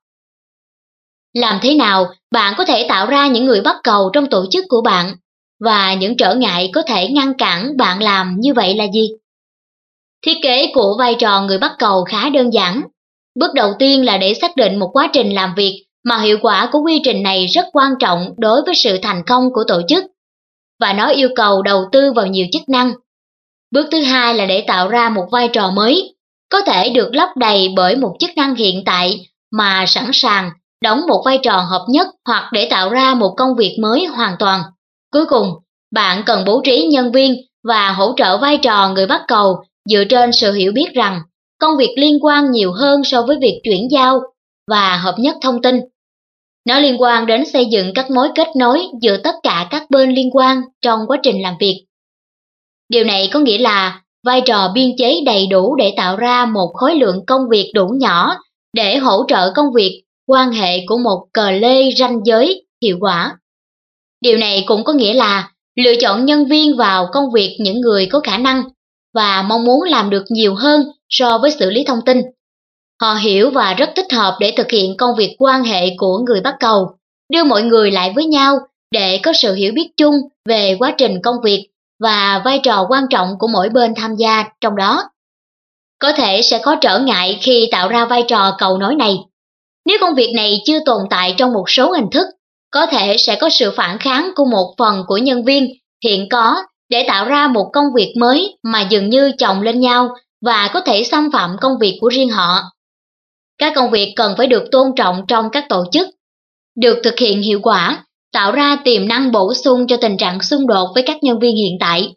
Làm thế nào bạn có thể tạo ra những người bắt cầu trong tổ chức của bạn, và những trở ngại có thể ngăn cản bạn làm như vậy là gì? Thiết kế của vai trò người bắt cầu khá đơn giản. Bước đầu tiên là để xác định một quá trình làm việc mà hiệu quả của quy trình này rất quan trọng đối với sự thành công của tổ chức, và nó yêu cầu đầu tư vào nhiều chức năng. Bước thứ hai là để tạo ra một vai trò mới, có thể được lấp đầy bởi một chức năng hiện tại mà sẵn sàng đóng một vai trò hợp nhất, hoặc để tạo ra một công việc mới hoàn toàn. Cuối cùng, bạn cần bố trí nhân viên và hỗ trợ vai trò người bắt cầu dựa trên sự hiểu biết rằng công việc liên quan nhiều hơn so với việc chuyển giao và hợp nhất thông tin. Nó liên quan đến xây dựng các mối kết nối giữa tất cả các bên liên quan trong quá trình làm việc. Điều này có nghĩa là vai trò biên chế đầy đủ để tạo ra một khối lượng công việc đủ nhỏ để hỗ trợ công việc quan hệ của một cờ lê ranh giới hiệu quả. Điều này cũng có nghĩa là lựa chọn nhân viên vào công việc những người có khả năng và mong muốn làm được nhiều hơn so với xử lý thông tin. Họ hiểu và rất thích hợp để thực hiện công việc quan hệ của người bắt cầu, đưa mọi người lại với nhau để có sự hiểu biết chung về quá trình công việc và vai trò quan trọng của mỗi bên tham gia trong đó. Có thể sẽ có trở ngại khi tạo ra vai trò cầu nối này. Nếu công việc này chưa tồn tại trong một số hình thức, có thể sẽ có sự phản kháng của một phần của nhân viên hiện có để tạo ra một công việc mới mà dường như chồng lên nhau và có thể xâm phạm công việc của riêng họ. Các công việc cần phải được tôn trọng trong các tổ chức, được thực hiện hiệu quả, tạo ra tiềm năng bổ sung cho tình trạng xung đột với các nhân viên hiện tại.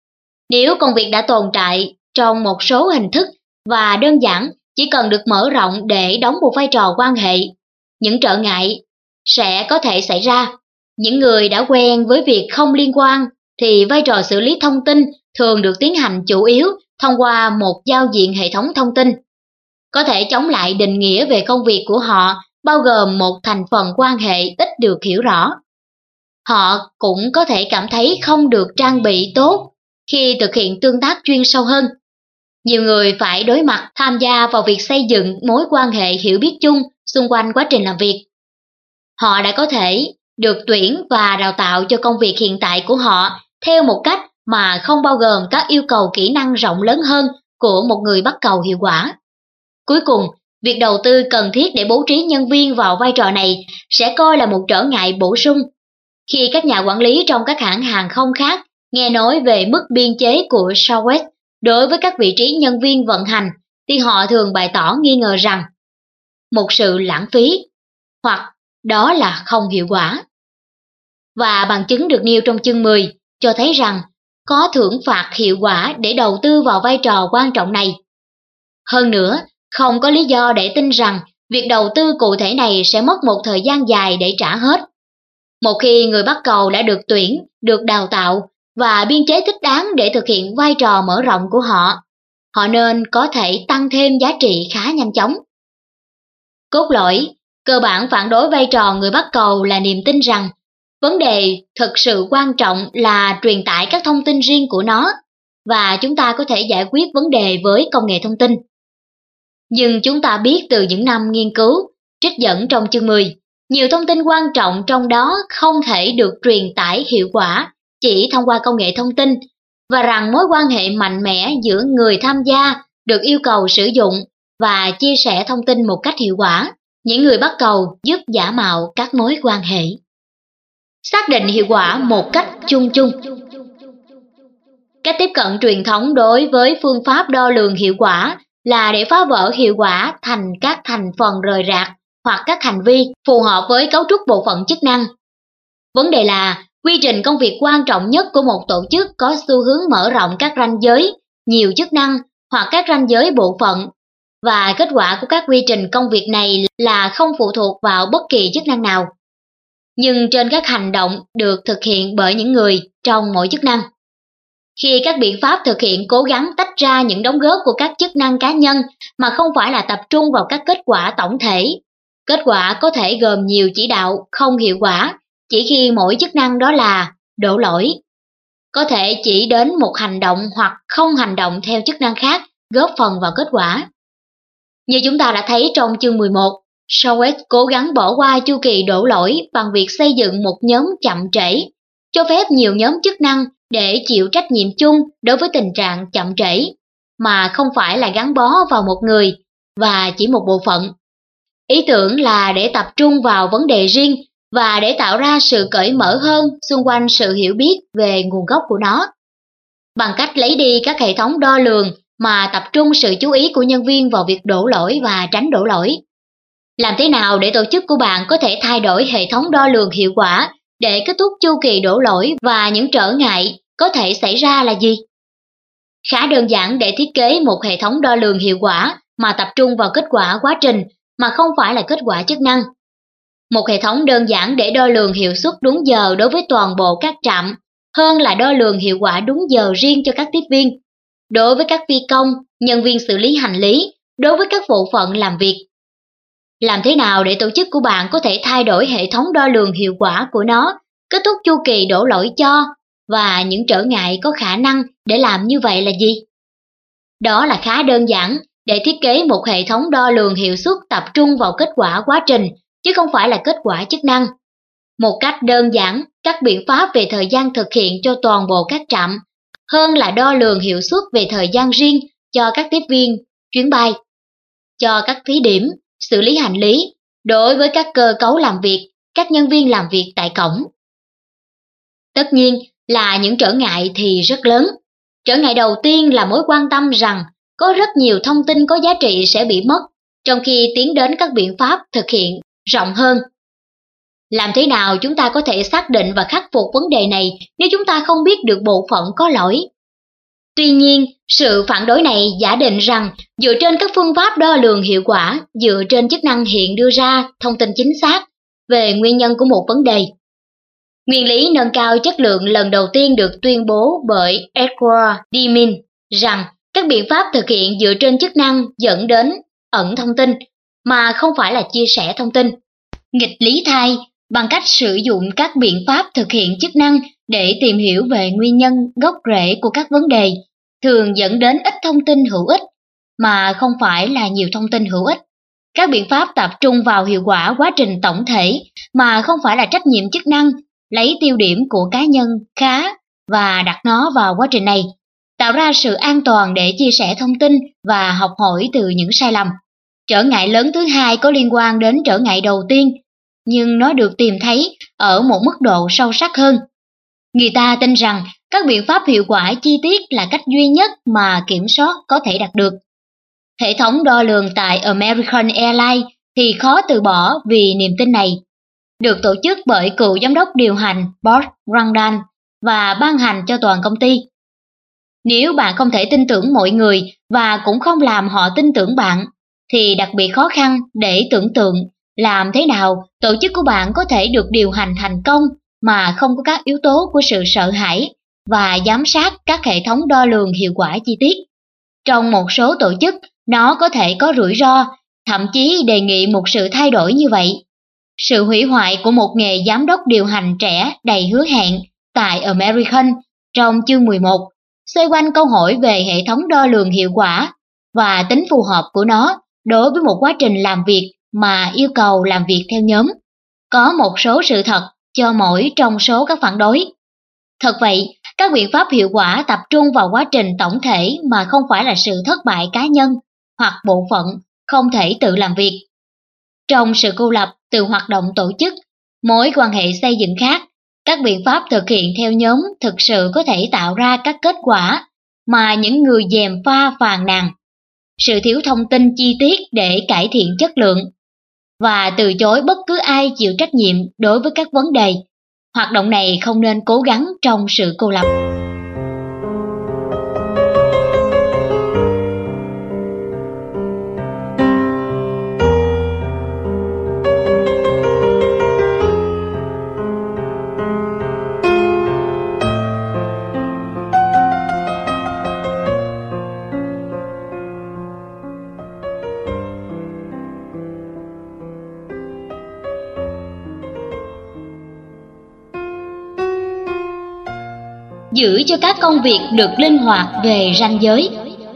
Nếu công việc đã tồn tại trong một số hình thức và đơn giản chỉ cần được mở rộng để đóng một vai trò quan hệ, những trở ngại sẽ có thể xảy ra. Những người đã quen với việc không liên quan thì vai trò xử lý thông tin thường được tiến hành chủ yếu thông qua một giao diện hệ thống thông tin. Có thể chống lại định nghĩa về công việc của họ bao gồm một thành phần quan hệ ít được hiểu rõ. Họ cũng có thể cảm thấy không được trang bị tốt khi thực hiện tương tác chuyên sâu hơn. Nhiều người phải đối mặt tham gia vào việc xây dựng mối quan hệ hiểu biết chung xung quanh quá trình làm việc. Họ đã có thể được tuyển và đào tạo cho công việc hiện tại của họ theo một cách mà không bao gồm các yêu cầu kỹ năng rộng lớn hơn của một người bắt cầu hiệu quả. Cuối cùng, việc đầu tư cần thiết để bố trí nhân viên vào vai trò này sẽ coi là một trở ngại bổ sung. Khi các nhà quản lý trong các hãng hàng không khác nghe nói về mức biên chế của Southwest đối với các vị trí nhân viên vận hành, thì họ thường bày tỏ nghi ngờ rằng một sự lãng phí, hoặc đó là không hiệu quả. Và bằng chứng được nêu trong chương mười cho thấy rằng có thưởng phạt hiệu quả để đầu tư vào vai trò quan trọng này. Hơn nữa, không có lý do để tin rằng việc đầu tư cụ thể này sẽ mất một thời gian dài để trả hết. Một khi người bắt cầu đã được tuyển, được đào tạo và biên chế thích đáng để thực hiện vai trò mở rộng của họ, họ nên có thể tăng thêm giá trị khá nhanh chóng. Cốt lõi, cơ bản phản đối vai trò người bắt cầu là niềm tin rằng vấn đề thực sự quan trọng là truyền tải các thông tin riêng của nó, và chúng ta có thể giải quyết vấn đề với công nghệ thông tin. Nhưng chúng ta biết từ những năm nghiên cứu, trích dẫn trong chương mười, nhiều thông tin quan trọng trong đó không thể được truyền tải hiệu quả chỉ thông qua công nghệ thông tin, và rằng mối quan hệ mạnh mẽ giữa người tham gia được yêu cầu sử dụng và chia sẻ thông tin một cách hiệu quả. Những người bắt cầu giúp giả mạo các mối quan hệ. Xác định hiệu quả một cách chung chung. Cách tiếp cận truyền thống đối với phương pháp đo lường hiệu quả là để phá vỡ hiệu quả thành các thành phần rời rạc hoặc các hành vi phù hợp với cấu trúc bộ phận chức năng. Vấn đề là quy trình công việc quan trọng nhất của một tổ chức có xu hướng mở rộng các ranh giới, nhiều chức năng hoặc các ranh giới bộ phận, và kết quả của các quy trình công việc này là không phụ thuộc vào bất kỳ chức năng nào, nhưng trên các hành động được thực hiện bởi những người trong mỗi chức năng. Khi các biện pháp thực hiện cố gắng tách ra những đóng góp của các chức năng cá nhân mà không phải là tập trung vào các kết quả tổng thể, kết quả có thể gồm nhiều chỉ đạo không hiệu quả chỉ khi mỗi chức năng đó là đổ lỗi. Có thể chỉ đến một hành động hoặc không hành động theo chức năng khác góp phần vào kết quả. Như chúng ta đã thấy trong chương mười một, Shawet cố gắng bỏ qua chu kỳ đổ lỗi bằng việc xây dựng một nhóm chậm trễ, cho phép nhiều nhóm chức năng để chịu trách nhiệm chung đối với tình trạng chậm trễ, mà không phải là gắn bó vào một người và chỉ một bộ phận. Ý tưởng là để tập trung vào vấn đề riêng và để tạo ra sự cởi mở hơn xung quanh sự hiểu biết về nguồn gốc của nó. Bằng cách lấy đi các hệ thống đo lường mà tập trung sự chú ý của nhân viên vào việc đổ lỗi và tránh đổ lỗi. Làm thế nào để tổ chức của bạn có thể thay đổi hệ thống đo lường hiệu quả để kết thúc chu kỳ đổ lỗi và những trở ngại có thể xảy ra là gì? Khá đơn giản để thiết kế một hệ thống đo lường hiệu quả mà tập trung vào kết quả quá trình mà không phải là kết quả chức năng. Một hệ thống đơn giản để đo lường hiệu suất đúng giờ đối với toàn bộ các trạm hơn là đo lường hiệu quả đúng giờ riêng cho các tiếp viên, đối với các phi công, nhân viên xử lý hành lý, đối với các bộ phận làm việc. Làm thế nào để tổ chức của bạn có thể thay đổi hệ thống đo lường hiệu quả của nó, kết thúc chu kỳ đổ lỗi cho, và những trở ngại có khả năng để làm như vậy là gì? Đó là khá đơn giản để thiết kế một hệ thống đo lường hiệu suất tập trung vào kết quả quá trình, chứ không phải là kết quả chức năng. Một cách đơn giản, các biện pháp về thời gian thực hiện cho toàn bộ các trạm, hơn là đo lường hiệu suất về thời gian riêng cho các tiếp viên, chuyến bay, cho các thí điểm, xử lý hành lý, đối với các cơ cấu làm việc, các nhân viên làm việc tại cổng. Tất nhiên là những trở ngại thì rất lớn. Trở ngại đầu tiên là mối quan tâm rằng có rất nhiều thông tin có giá trị sẽ bị mất, trong khi tiến đến các biện pháp thực hiện rộng hơn. Làm thế nào chúng ta có thể xác định và khắc phục vấn đề này nếu chúng ta không biết được bộ phận có lỗi? Tuy nhiên, sự phản đối này giả định rằng dựa trên các phương pháp đo lường hiệu quả, dựa trên chức năng hiện đưa ra thông tin chính xác về nguyên nhân của một vấn đề. Nguyên lý nâng cao chất lượng lần đầu tiên được tuyên bố bởi Edward Deming rằng các biện pháp thực hiện dựa trên chức năng dẫn đến ẩn thông tin, mà không phải là chia sẻ thông tin. Nghịch lý thay, bằng cách sử dụng các biện pháp thực hiện chức năng để tìm hiểu về nguyên nhân gốc rễ của các vấn đề, thường dẫn đến ít thông tin hữu ích, mà không phải là nhiều thông tin hữu ích. Các biện pháp tập trung vào hiệu quả quá trình tổng thể, mà không phải là trách nhiệm chức năng, lấy tiêu điểm của cá nhân khá và đặt nó vào quá trình này, tạo ra sự an toàn để chia sẻ thông tin và học hỏi từ những sai lầm. Trở ngại lớn thứ hai có liên quan đến trở ngại đầu tiên, nhưng nó được tìm thấy ở một mức độ sâu sắc hơn. Người ta tin rằng các biện pháp hiệu quả chi tiết là cách duy nhất mà kiểm soát có thể đạt được. Hệ thống đo lường tại American Airlines thì khó từ bỏ vì niềm tin này. Được tổ chức bởi cựu giám đốc điều hành Bob Randall và ban hành cho toàn công ty. Nếu bạn không thể tin tưởng mọi người và cũng không làm họ tin tưởng bạn, thì đặc biệt khó khăn để tưởng tượng làm thế nào tổ chức của bạn có thể được điều hành thành công mà không có các yếu tố của sự sợ hãi và giám sát các hệ thống đo lường hiệu quả chi tiết. Trong một số tổ chức, nó có thể có rủi ro, thậm chí đề nghị một sự thay đổi như vậy. Sự hủy hoại của một nghề giám đốc điều hành trẻ đầy hứa hẹn tại American trong chương mười một xoay quanh câu hỏi về hệ thống đo lường hiệu quả và tính phù hợp của nó đối với một quá trình làm việc mà yêu cầu làm việc theo nhóm. Có một số sự thật cho mỗi trong số các phản đối. Thật vậy, các biện pháp hiệu quả tập trung vào quá trình tổng thể mà không phải là sự thất bại cá nhân hoặc bộ phận không thể tự làm việc. Trong sự cô lập từ hoạt động tổ chức, mối quan hệ xây dựng khác, các biện pháp thực hiện theo nhóm thực sự có thể tạo ra các kết quả mà những người gièm pha phàn nàn. Sự thiếu thông tin chi tiết để cải thiện chất lượng và từ chối bất cứ ai chịu trách nhiệm đối với các vấn đề. Hoạt động này không nên cố gắng trong sự cô lập. giữ cho các công việc được linh hoạt về ranh giới.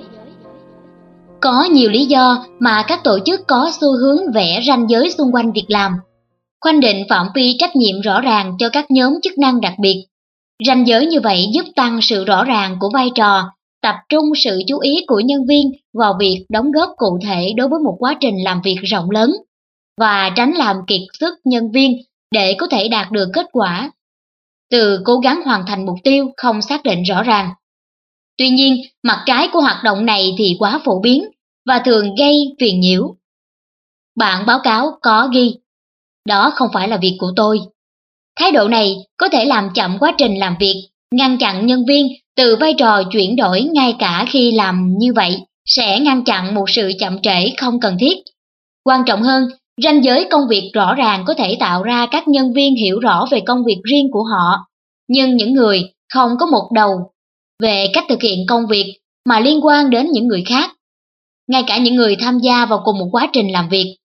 Có nhiều lý do mà các tổ chức có xu hướng vẽ ranh giới xung quanh việc làm. Khoanh định phạm vi trách nhiệm rõ ràng cho các nhóm chức năng đặc biệt. Ranh giới như vậy giúp tăng sự rõ ràng của vai trò, tập trung sự chú ý của nhân viên vào việc đóng góp cụ thể đối với một quá trình làm việc rộng lớn, và tránh làm kiệt sức nhân viên để có thể đạt được kết quả từ cố gắng hoàn thành mục tiêu không xác định rõ ràng. Tuy nhiên, mặt trái của hoạt động này thì quá phổ biến và thường gây phiền nhiễu. Bản báo cáo có ghi, đó không phải là việc của tôi. Thái độ này có thể làm chậm quá trình làm việc, ngăn chặn nhân viên từ vai trò chuyển đổi, ngay cả khi làm như vậy sẽ ngăn chặn một sự chậm trễ không cần thiết. Quan trọng hơn, ranh giới công việc rõ ràng có thể tạo ra các nhân viên hiểu rõ về công việc riêng của họ, nhưng những người không có một đầu về cách thực hiện công việc mà liên quan đến những người khác, ngay cả những người tham gia vào cùng một quá trình làm việc.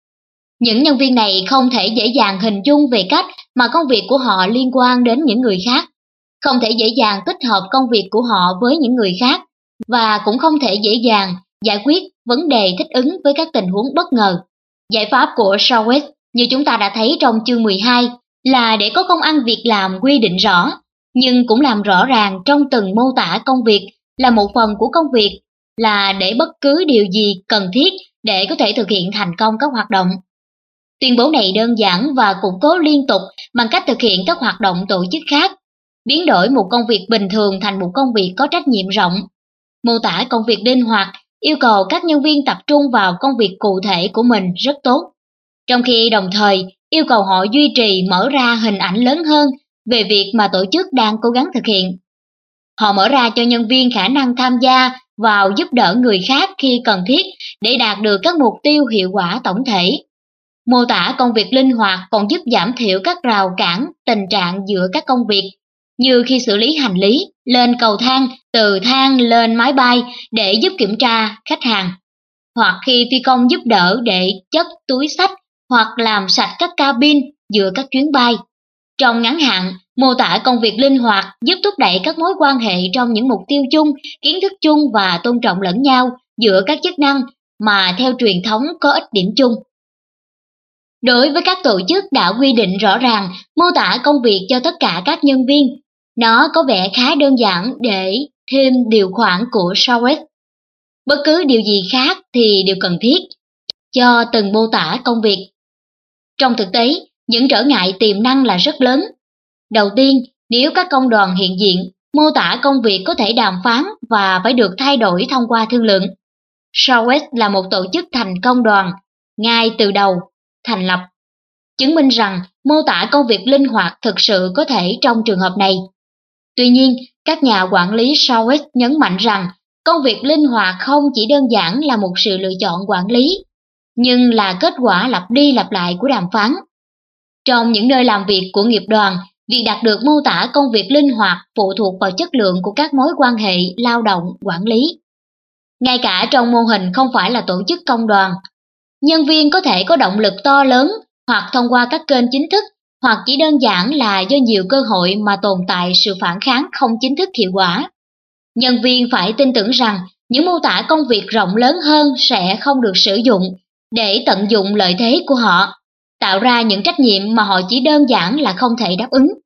Những nhân viên này không thể dễ dàng hình dung về cách mà công việc của họ liên quan đến những người khác, không thể dễ dàng tích hợp công việc của họ với những người khác, và cũng không thể dễ dàng giải quyết vấn đề thích ứng với các tình huống bất ngờ. Giải pháp của Southwest, như chúng ta đã thấy trong chương mười hai, là để có công ăn việc làm quy định rõ, nhưng cũng làm rõ ràng trong từng mô tả công việc là một phần của công việc, là để bất cứ điều gì cần thiết để có thể thực hiện thành công các hoạt động. Tuyên bố này đơn giản và củng cố liên tục bằng cách thực hiện các hoạt động tổ chức khác, biến đổi một công việc bình thường thành một công việc có trách nhiệm rộng, mô tả công việc linh hoạt, yêu cầu các nhân viên tập trung vào công việc cụ thể của mình rất tốt, trong khi đồng thời yêu cầu họ duy trì mở ra hình ảnh lớn hơn về việc mà tổ chức đang cố gắng thực hiện. Họ mở ra cho nhân viên khả năng tham gia vào giúp đỡ người khác khi cần thiết để đạt được các mục tiêu hiệu quả tổng thể. Mô tả công việc linh hoạt còn giúp giảm thiểu các rào cản tình trạng giữa các công việc, như khi xử lý hành lý, lên cầu thang, từ thang lên máy bay để giúp kiểm tra khách hàng, hoặc khi phi công giúp đỡ để chất túi xách hoặc làm sạch các cabin giữa các chuyến bay. Trong ngắn hạn, mô tả công việc linh hoạt giúp thúc đẩy các mối quan hệ trong những mục tiêu chung, kiến thức chung và tôn trọng lẫn nhau giữa các chức năng mà theo truyền thống có ít điểm chung. Đối với các tổ chức đã quy định rõ ràng mô tả công việc cho tất cả các nhân viên, nó có vẻ khá đơn giản để thêm điều khoản của Southwest. Bất cứ điều gì khác thì đều cần thiết cho từng mô tả công việc. Trong thực tế, những trở ngại tiềm năng là rất lớn. Đầu tiên, nếu các công đoàn hiện diện, mô tả công việc có thể đàm phán và phải được thay đổi thông qua thương lượng. Southwest là một tổ chức thành công đoàn ngay từ đầu thành lập, chứng minh rằng mô tả công việc linh hoạt thực sự có thể trong trường hợp này. Tuy nhiên, các nhà quản lý Southwest nhấn mạnh rằng công việc linh hoạt không chỉ đơn giản là một sự lựa chọn quản lý, nhưng là kết quả lặp đi lặp lại của đàm phán. Trong những nơi làm việc của nghiệp đoàn, việc đạt được mô tả công việc linh hoạt phụ thuộc vào chất lượng của các mối quan hệ lao động quản lý. Ngay cả trong mô hình không phải là tổ chức công đoàn, nhân viên có thể có động lực to lớn hoặc thông qua các kênh chính thức, hoặc chỉ đơn giản là do nhiều cơ hội mà tồn tại sự phản kháng không chính thức hiệu quả. Nhân viên phải tin tưởng rằng những mô tả công việc rộng lớn hơn sẽ không được sử dụng để tận dụng lợi thế của họ, tạo ra những trách nhiệm mà họ chỉ đơn giản là không thể đáp ứng.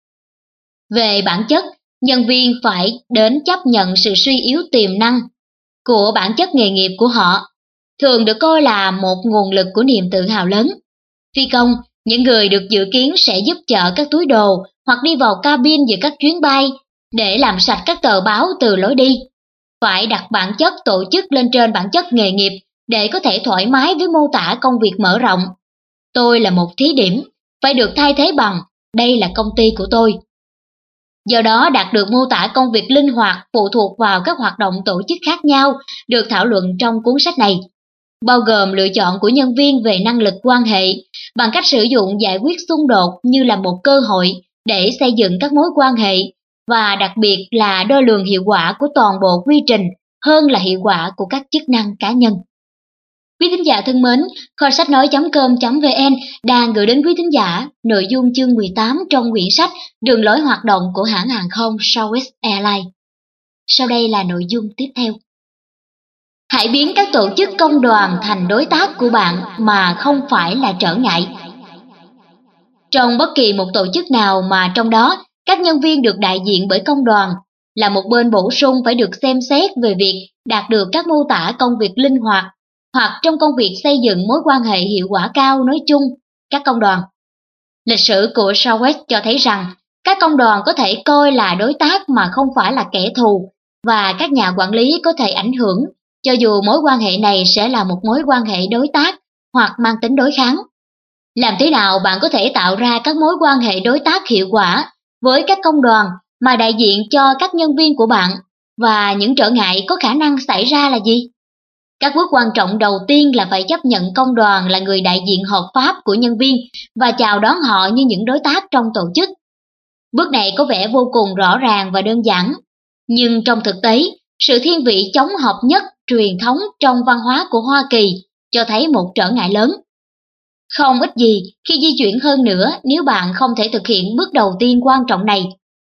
Về bản chất, nhân viên phải đến chấp nhận sự suy yếu tiềm năng của bản chất nghề nghiệp của họ, thường được coi là một nguồn lực của niềm tự hào lớn. Phi công, những người được dự kiến sẽ giúp chở các túi đồ hoặc đi vào cabin giữa các chuyến bay để làm sạch các tờ báo từ lối đi, phải đặt bản chất tổ chức lên trên bản chất nghề nghiệp để có thể thoải mái với mô tả công việc mở rộng. Tôi là một thí điểm, phải được thay thế bằng đây là công ty của tôi. Do đó, đạt được mô tả công việc linh hoạt phụ thuộc vào các hoạt động tổ chức khác nhau được thảo luận trong cuốn sách này, bao gồm lựa chọn của nhân viên về năng lực quan hệ bằng cách sử dụng giải quyết xung đột như là một cơ hội để xây dựng các mối quan hệ, và đặc biệt là đo lường hiệu quả của toàn bộ quy trình hơn là hiệu quả của các chức năng cá nhân. Quý thính giả thân mến, kho sách nói chấm com chấm vn đang gửi đến quý thính giả nội dung chương mười tám trong quyển sách Đường lối hoạt động của hãng hàng không Southwest Airlines. Sau đây là nội dung tiếp theo. Hãy biến các tổ chức công đoàn thành đối tác của bạn mà không phải là trở ngại. Trong bất kỳ một tổ chức nào mà trong đó các nhân viên được đại diện bởi công đoàn là một bên bổ sung phải được xem xét về việc đạt được các mô tả công việc linh hoạt, hoặc trong công việc xây dựng mối quan hệ hiệu quả cao nói chung, các công đoàn. Lịch sử của Southwest cho thấy rằng các công đoàn có thể coi là đối tác mà không phải là kẻ thù, và các nhà quản lý có thể ảnh hưởng, cho dù mối quan hệ này sẽ là một mối quan hệ đối tác hoặc mang tính đối kháng. Làm thế nào bạn có thể tạo ra các mối quan hệ đối tác hiệu quả với các công đoàn mà đại diện cho các nhân viên của bạn, và những trở ngại có khả năng xảy ra là gì? Các bước quan trọng đầu tiên là phải chấp nhận công đoàn là người đại diện hợp pháp của nhân viên và chào đón họ như những đối tác trong tổ chức. Bước này có vẻ vô cùng rõ ràng và đơn giản, nhưng trong thực tế, sự thiên vị chống hợp nhất truyền thống trong văn hóa của Hoa Kỳ cho thấy một trở ngại lớn. Không ít gì khi di chuyển hơn nữa nếu bạn không thể thực hiện bước đầu tiên quan trọng này.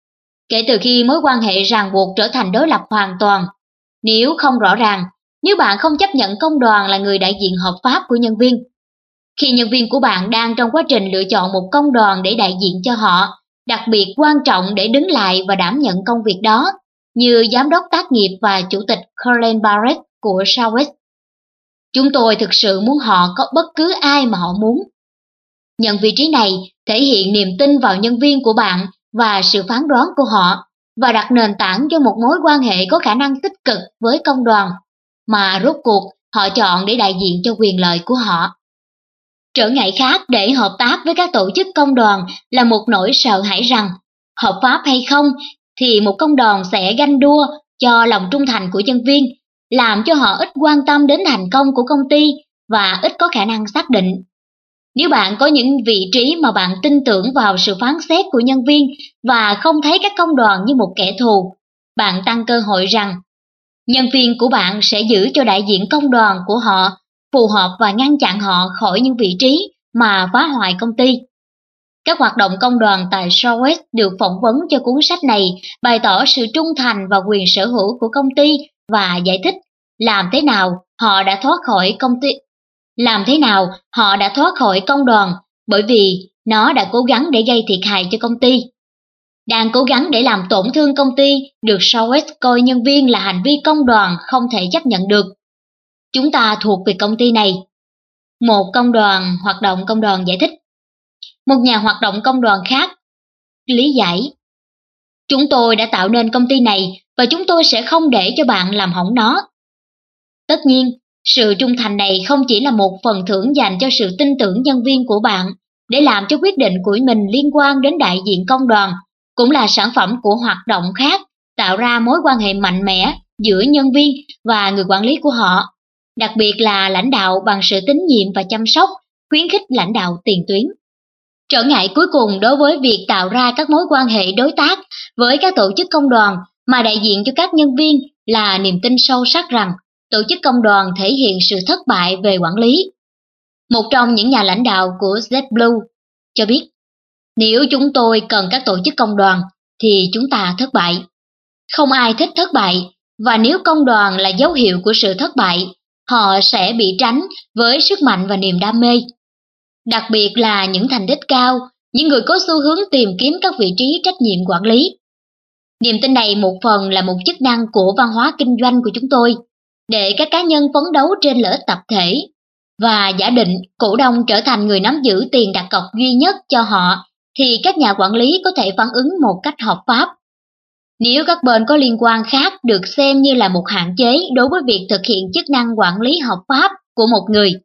Kể từ khi mối quan hệ ràng buộc trở thành đối lập hoàn toàn, nếu không rõ ràng, nếu bạn không chấp nhận công đoàn là người đại diện hợp pháp của nhân viên, khi nhân viên của bạn đang trong quá trình lựa chọn một công đoàn để đại diện cho họ, đặc biệt quan trọng để đứng lại và đảm nhận công việc đó, như giám đốc tác nghiệp và chủ tịch Colin Barrett của Southwest. Chúng tôi thực sự muốn họ có bất cứ ai mà họ muốn. Nhận vị trí này thể hiện niềm tin vào nhân viên của bạn và sự phán đoán của họ, và đặt nền tảng cho một mối quan hệ có khả năng tích cực với công đoàn, mà rốt cuộc họ chọn để đại diện cho quyền lợi của họ. Trở ngại khác để hợp tác với các tổ chức công đoàn là một nỗi sợ hãi rằng, hợp pháp hay không, thì một công đoàn sẽ ganh đua cho lòng trung thành của nhân viên, làm cho họ ít quan tâm đến thành công của công ty và ít có khả năng xác định. Nếu bạn có những vị trí mà bạn tin tưởng vào sự phán xét của nhân viên và không thấy các công đoàn như một kẻ thù, bạn tăng cơ hội rằng nhân viên của bạn sẽ giữ cho đại diện công đoàn của họ phù hợp và ngăn chặn họ khỏi những vị trí mà phá hoại công ty. Các hoạt động công đoàn tại Southwest được phỏng vấn cho cuốn sách này bày tỏ sự trung thành và quyền sở hữu của công ty và giải thích làm thế nào họ đã thoát khỏi công ty, làm thế nào họ đã thoát khỏi công đoàn bởi vì nó đã cố gắng để gây thiệt hại cho công ty. Đang cố gắng để làm tổn thương công ty được Southwest coi nhân viên là hành vi công đoàn không thể chấp nhận được. Chúng ta thuộc về công ty này. Một công đoàn hoạt động công đoàn giải thích. Một nhà hoạt động công đoàn khác lý giải. Chúng tôi đã tạo nên công ty này và chúng tôi sẽ không để cho bạn làm hỏng nó. Tất nhiên, sự trung thành này không chỉ là một phần thưởng dành cho sự tin tưởng nhân viên của bạn để làm cho quyết định của mình liên quan đến đại diện công đoàn, cũng là sản phẩm của hoạt động khác tạo ra mối quan hệ mạnh mẽ giữa nhân viên và người quản lý của họ, đặc biệt là lãnh đạo bằng sự tín nhiệm và chăm sóc, khuyến khích lãnh đạo tiền tuyến. Trở ngại cuối cùng đối với việc tạo ra các mối quan hệ đối tác với các tổ chức công đoàn mà đại diện cho các nhân viên là niềm tin sâu sắc rằng tổ chức công đoàn thể hiện sự thất bại về quản lý. Một trong những nhà lãnh đạo của JetBlue cho biết, nếu chúng tôi cần các tổ chức công đoàn thì chúng ta thất bại. Không ai thích thất bại, và nếu công đoàn là dấu hiệu của sự thất bại, họ sẽ bị tránh với sức mạnh và niềm đam mê. Đặc biệt là những thành tích cao, những người có xu hướng tìm kiếm các vị trí trách nhiệm quản lý. Niềm tin này một phần là một chức năng của văn hóa kinh doanh của chúng tôi, để các cá nhân phấn đấu trên lợi ích tập thể, và giả định cổ đông trở thành người nắm giữ tiền đặt cọc duy nhất cho họ, thì các nhà quản lý có thể phản ứng một cách hợp pháp. Nếu các bên có liên quan khác được xem như là một hạn chế đối với việc thực hiện chức năng quản lý hợp pháp của một người,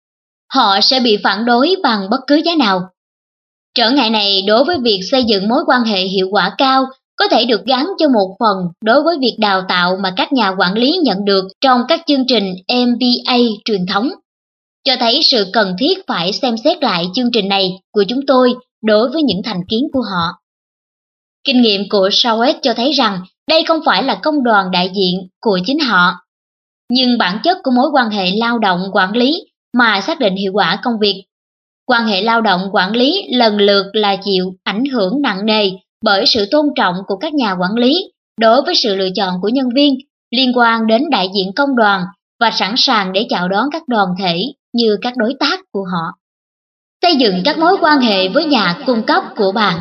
họ sẽ bị phản đối bằng bất cứ giá nào. Trở ngại này đối với việc xây dựng mối quan hệ hiệu quả cao có thể được gắn cho một phần đối với việc đào tạo mà các nhà quản lý nhận được trong các chương trình M B A truyền thống, cho thấy sự cần thiết phải xem xét lại chương trình này của chúng tôi đối với những thành kiến của họ. Kinh nghiệm của Southwest cho thấy rằng đây không phải là công đoàn đại diện của chính họ. nhưng bản chất của mối quan hệ lao động quản lý mà xác định hiệu quả công việc. Quan hệ lao động quản lý lần lượt là chịu ảnh hưởng nặng nề bởi sự tôn trọng của các nhà quản lý đối với sự lựa chọn của nhân viên liên quan đến đại diện công đoàn và sẵn sàng để chào đón các đoàn thể như các đối tác của họ. Xây dựng các mối quan hệ với nhà cung cấp của bạn.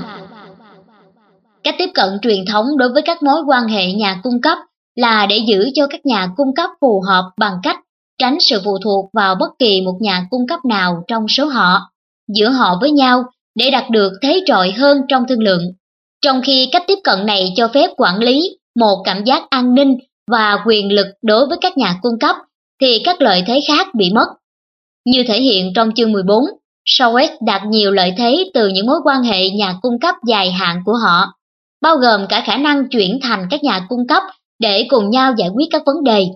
Cách tiếp cận truyền thống đối với các mối quan hệ nhà cung cấp là để giữ cho các nhà cung cấp phù hợp bằng cách tránh sự phụ thuộc vào bất kỳ một nhà cung cấp nào trong số họ, giữa họ với nhau để đạt được thế trội hơn trong thương lượng. Trong khi cách tiếp cận này cho phép quản lý một cảm giác an ninh và quyền lực đối với các nhà cung cấp, thì các lợi thế khác bị mất. Như thể hiện trong chương mười bốn, Southwest đạt nhiều lợi thế từ những mối quan hệ nhà cung cấp dài hạn của họ, bao gồm cả khả năng chuyển thành các nhà cung cấp để cùng nhau giải quyết các vấn đề.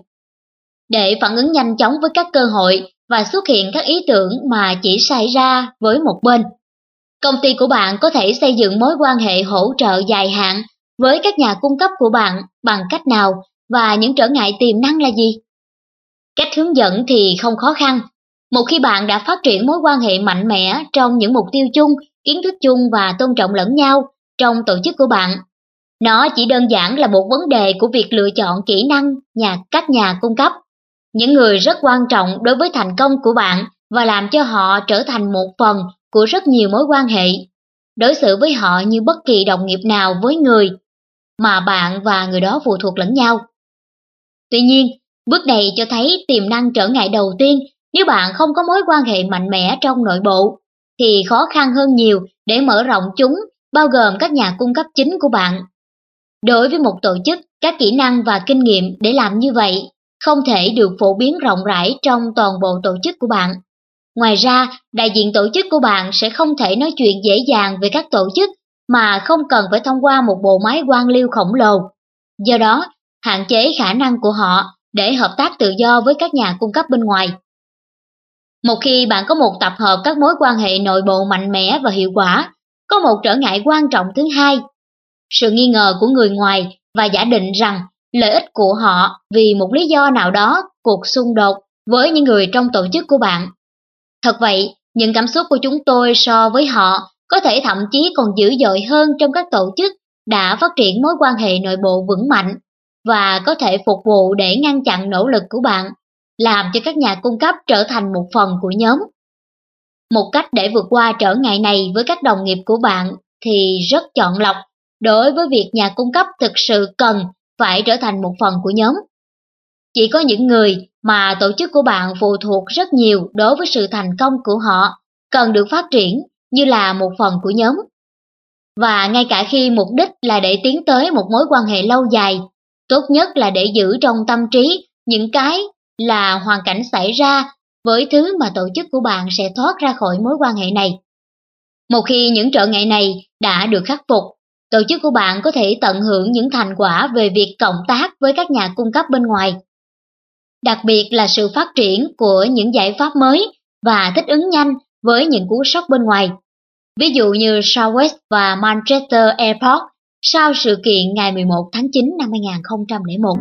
Để phản ứng nhanh chóng với các cơ hội và xuất hiện các ý tưởng mà chỉ xảy ra với một bên, công ty của bạn có thể xây dựng mối quan hệ hỗ trợ dài hạn với các nhà cung cấp của bạn bằng cách nào và những trở ngại tiềm năng là gì? Cách hướng dẫn thì không khó khăn. Một khi bạn đã phát triển mối quan hệ mạnh mẽ trong những mục tiêu chung, kiến thức chung và tôn trọng lẫn nhau trong tổ chức của bạn, nó chỉ đơn giản là một vấn đề của việc lựa chọn kỹ năng nhà các nhà cung cấp, những người rất quan trọng đối với thành công của bạn và làm cho họ trở thành một phần của rất nhiều mối quan hệ. Đối xử với họ như bất kỳ đồng nghiệp nào với người mà bạn và người đó phụ thuộc lẫn nhau. Tuy nhiên, bước này cho thấy tiềm năng trở ngại đầu tiên. Nếu bạn không có mối quan hệ mạnh mẽ trong nội bộ, thì khó khăn hơn nhiều để mở rộng chúng, bao gồm các nhà cung cấp chính của bạn. Đối với một tổ chức, các kỹ năng và kinh nghiệm để làm như vậy không thể được phổ biến rộng rãi trong toàn bộ tổ chức của bạn. Ngoài ra, đại diện tổ chức của bạn sẽ không thể nói chuyện dễ dàng về các tổ chức mà không cần phải thông qua một bộ máy quan liêu khổng lồ. Do đó, hạn chế khả năng của họ để hợp tác tự do với các nhà cung cấp bên ngoài. Một khi bạn có một tập hợp các mối quan hệ nội bộ mạnh mẽ và hiệu quả, có một trở ngại quan trọng thứ hai: sự nghi ngờ của người ngoài và giả định rằng lợi ích của họ vì một lý do nào đó cuộc xung đột với những người trong tổ chức của bạn. Thật vậy, những cảm xúc của chúng tôi so với họ có thể thậm chí còn dữ dội hơn trong các tổ chức đã phát triển mối quan hệ nội bộ vững mạnh và có thể phục vụ để ngăn chặn nỗ lực của bạn, làm cho các nhà cung cấp trở thành một phần của nhóm. Một cách để vượt qua trở ngại này với các đồng nghiệp của bạn thì rất chọn lọc đối với việc nhà cung cấp thực sự cần phải trở thành một phần của nhóm. Chỉ có những người mà tổ chức của bạn phụ thuộc rất nhiều đối với sự thành công của họ cần được phát triển như là một phần của nhóm. Và ngay cả khi mục đích là để tiến tới một mối quan hệ lâu dài, tốt nhất là để giữ trong tâm trí những cái là hoàn cảnh xảy ra với thứ mà tổ chức của bạn sẽ thoát ra khỏi mối quan hệ này. Một khi những trở ngại này đã được khắc phục, tổ chức của bạn có thể tận hưởng những thành quả về việc cộng tác với các nhà cung cấp bên ngoài. Đặc biệt là sự phát triển của những giải pháp mới và thích ứng nhanh với những cú sốc bên ngoài. Ví dụ như Southwest và Manchester Airport sau sự kiện ngày mười một tháng chín năm hai nghìn không trăm lẻ một.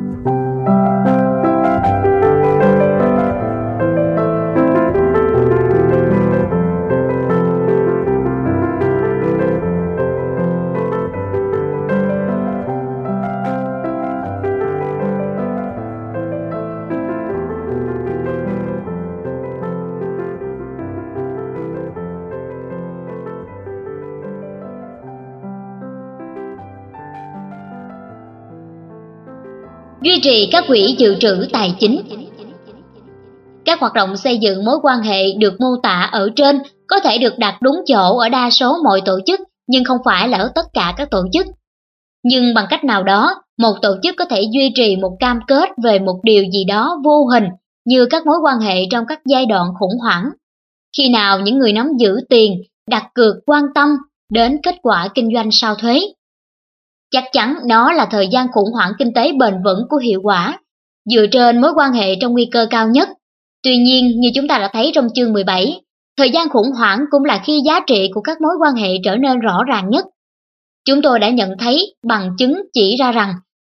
Duy trì các quỹ dự trữ tài chính. Các hoạt động xây dựng mối quan hệ được mô tả ở trên có thể được đặt đúng chỗ ở đa số mọi tổ chức, nhưng không phải là ở tất cả các tổ chức. Nhưng bằng cách nào đó, một tổ chức có thể duy trì một cam kết về một điều gì đó vô hình như các mối quan hệ trong các giai đoạn khủng hoảng. Khi nào những người nắm giữ tiền đặt cược quan tâm đến kết quả kinh doanh sau thuế. Chắc chắn nó là thời gian khủng hoảng kinh tế bền vững của hiệu quả, dựa trên mối quan hệ trong nguy cơ cao nhất. Tuy nhiên, như chúng ta đã thấy trong chương mười bảy, thời gian khủng hoảng cũng là khi giá trị của các mối quan hệ trở nên rõ ràng nhất. Chúng tôi đã nhận thấy bằng chứng chỉ ra rằng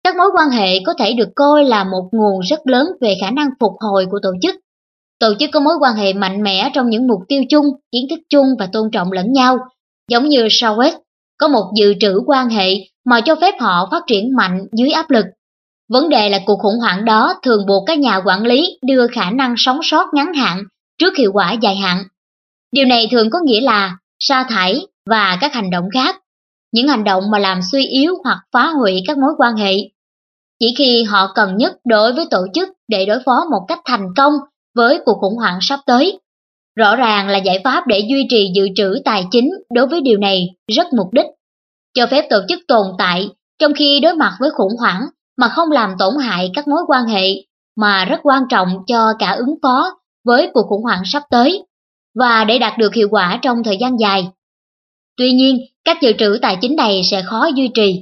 Các mối quan hệ có thể được coi là một nguồn rất lớn về khả năng phục hồi của tổ chức. Tổ chức có mối quan hệ mạnh mẽ trong những mục tiêu chung, kiến thức chung và tôn trọng lẫn nhau, giống như Southwest, có một dự trữ quan hệ mà cho phép họ phát triển mạnh dưới áp lực. Vấn đề là cuộc khủng hoảng đó thường buộc các nhà quản lý đưa khả năng sống sót ngắn hạn trước hiệu quả dài hạn. Điều này thường có nghĩa là sa thải và các hành động khác, những hành động mà làm suy yếu hoặc phá hủy các mối quan hệ. Chỉ khi họ cần nhất đối với tổ chức để đối phó một cách thành công với cuộc khủng hoảng sắp tới. Rõ ràng là giải pháp để duy trì dự trữ tài chính đối với điều này rất mục đích, cho phép tổ chức tồn tại trong khi đối mặt với khủng hoảng mà không làm tổn hại các mối quan hệ, mà rất quan trọng cho cả ứng phó với cuộc khủng hoảng sắp tới và để đạt được hiệu quả trong thời gian dài. Tuy nhiên, các dự trữ tài chính này sẽ khó duy trì.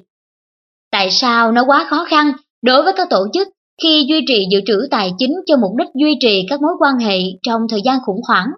Tại sao nó quá khó khăn đối với các tổ chức khi duy trì dự trữ tài chính cho mục đích duy trì các mối quan hệ trong thời gian khủng hoảng?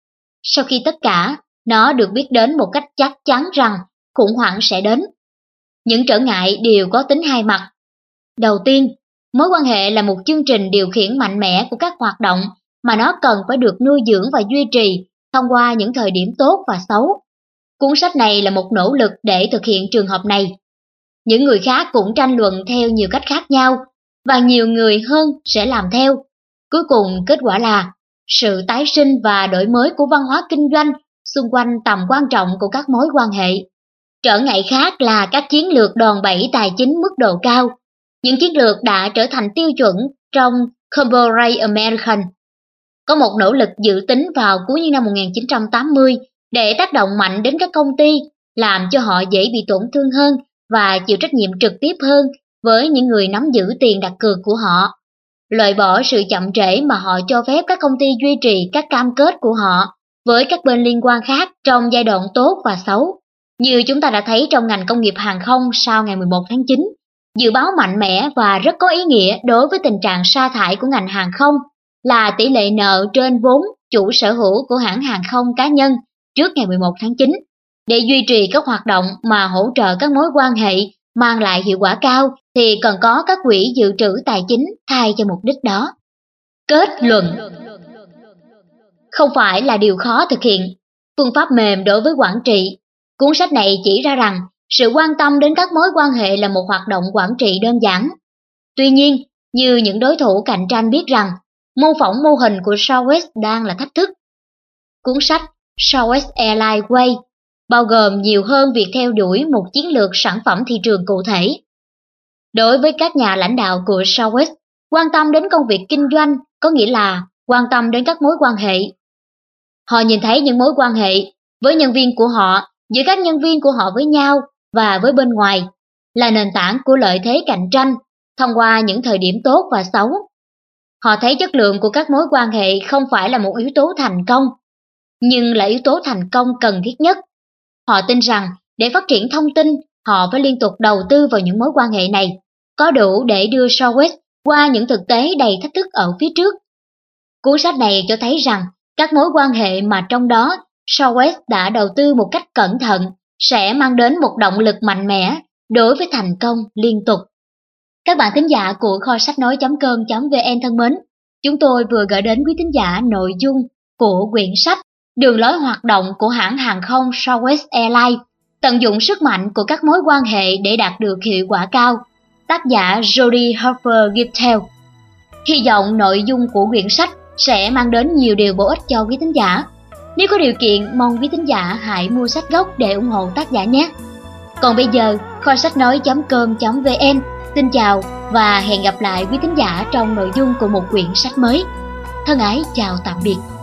Sau khi tất cả, nó được biết đến một cách chắc chắn rằng khủng hoảng sẽ đến. Những trở ngại đều có tính hai mặt. Đầu tiên, mối quan hệ là một chương trình điều khiển mạnh mẽ của các hoạt động mà nó cần phải được nuôi dưỡng và duy trì thông qua những thời điểm tốt và xấu. Cuốn sách này là một nỗ lực để thực hiện trường hợp này. Những người khác cũng tranh luận theo nhiều cách khác nhau, và nhiều người hơn sẽ làm theo. Cuối cùng kết quả là sự tái sinh và đổi mới của văn hóa kinh doanh xung quanh tầm quan trọng của các mối quan hệ. Trở ngại khác là các chiến lược đòn bẩy tài chính mức độ cao. Những chiến lược đã trở thành tiêu chuẩn trong Corporate American. Có một nỗ lực dự tính vào cuối những năm một nghìn chín trăm tám mươi để tác động mạnh đến các công ty, làm cho họ dễ bị tổn thương hơn và chịu trách nhiệm trực tiếp hơn với những người nắm giữ tiền đặt cược của họ. Loại bỏ sự chậm trễ mà họ cho phép các công ty duy trì các cam kết của họ với các bên liên quan khác trong giai đoạn tốt và xấu. Như chúng ta đã thấy trong ngành công nghiệp hàng không sau ngày mười một tháng chín, dự báo mạnh mẽ và rất có ý nghĩa đối với tình trạng sa thải của ngành hàng không là tỷ lệ nợ trên vốn chủ sở hữu của hãng hàng không cá nhân trước ngày mười một tháng chín, để duy trì các hoạt động mà hỗ trợ các mối quan hệ mang lại hiệu quả cao thì cần có các quỹ dự trữ tài chính thay cho mục đích đó. Kết luận: không phải là điều khó thực hiện, phương pháp mềm đối với quản trị. Cuốn sách này chỉ ra rằng sự quan tâm đến các mối quan hệ là một hoạt động quản trị đơn giản. Tuy nhiên, như những đối thủ cạnh tranh biết rằng, mô phỏng mô hình của Southwest đang là thách thức. Cuốn sách Southwest Airlines Way bao gồm nhiều hơn việc theo đuổi một chiến lược sản phẩm thị trường cụ thể. Đối với các nhà lãnh đạo của Southwest, quan tâm đến công việc kinh doanh có nghĩa là quan tâm đến các mối quan hệ. Họ nhìn thấy những mối quan hệ với nhân viên của họ, giữa các nhân viên của họ với nhau và với bên ngoài, là nền tảng của lợi thế cạnh tranh thông qua những thời điểm tốt và xấu. Họ thấy chất lượng của các mối quan hệ không phải là một yếu tố thành công, nhưng là yếu tố thành công cần thiết nhất. Họ tin rằng để phát triển thông tin, họ phải liên tục đầu tư vào những mối quan hệ này, có đủ để đưa Southwest qua những thực tế đầy thách thức ở phía trước. Cuốn sách này cho thấy rằng các mối quan hệ mà trong đó Southwest đã đầu tư một cách cẩn thận sẽ mang đến một động lực mạnh mẽ đối với thành công liên tục. Các bạn thính giả của kho sách nói chấm com chấm vn thân mến, chúng tôi vừa gửi đến quý thính giả nội dung của quyển sách Đường lối hoạt động của hãng hàng không Southwest Airlines, tận dụng sức mạnh của các mối quan hệ để đạt được hiệu quả cao, tác giả Jody Harper Giptel. Hy vọng nội dung của quyển sách sẽ mang đến nhiều điều bổ ích cho quý thính giả. Nếu có điều kiện, mong quý thính giả hãy mua sách gốc để ủng hộ tác giả nhé. Còn bây giờ, kho sách nói chấm com chấm vn xin chào và hẹn gặp lại quý thính giả trong nội dung của một quyển sách mới. Thân ái chào tạm biệt.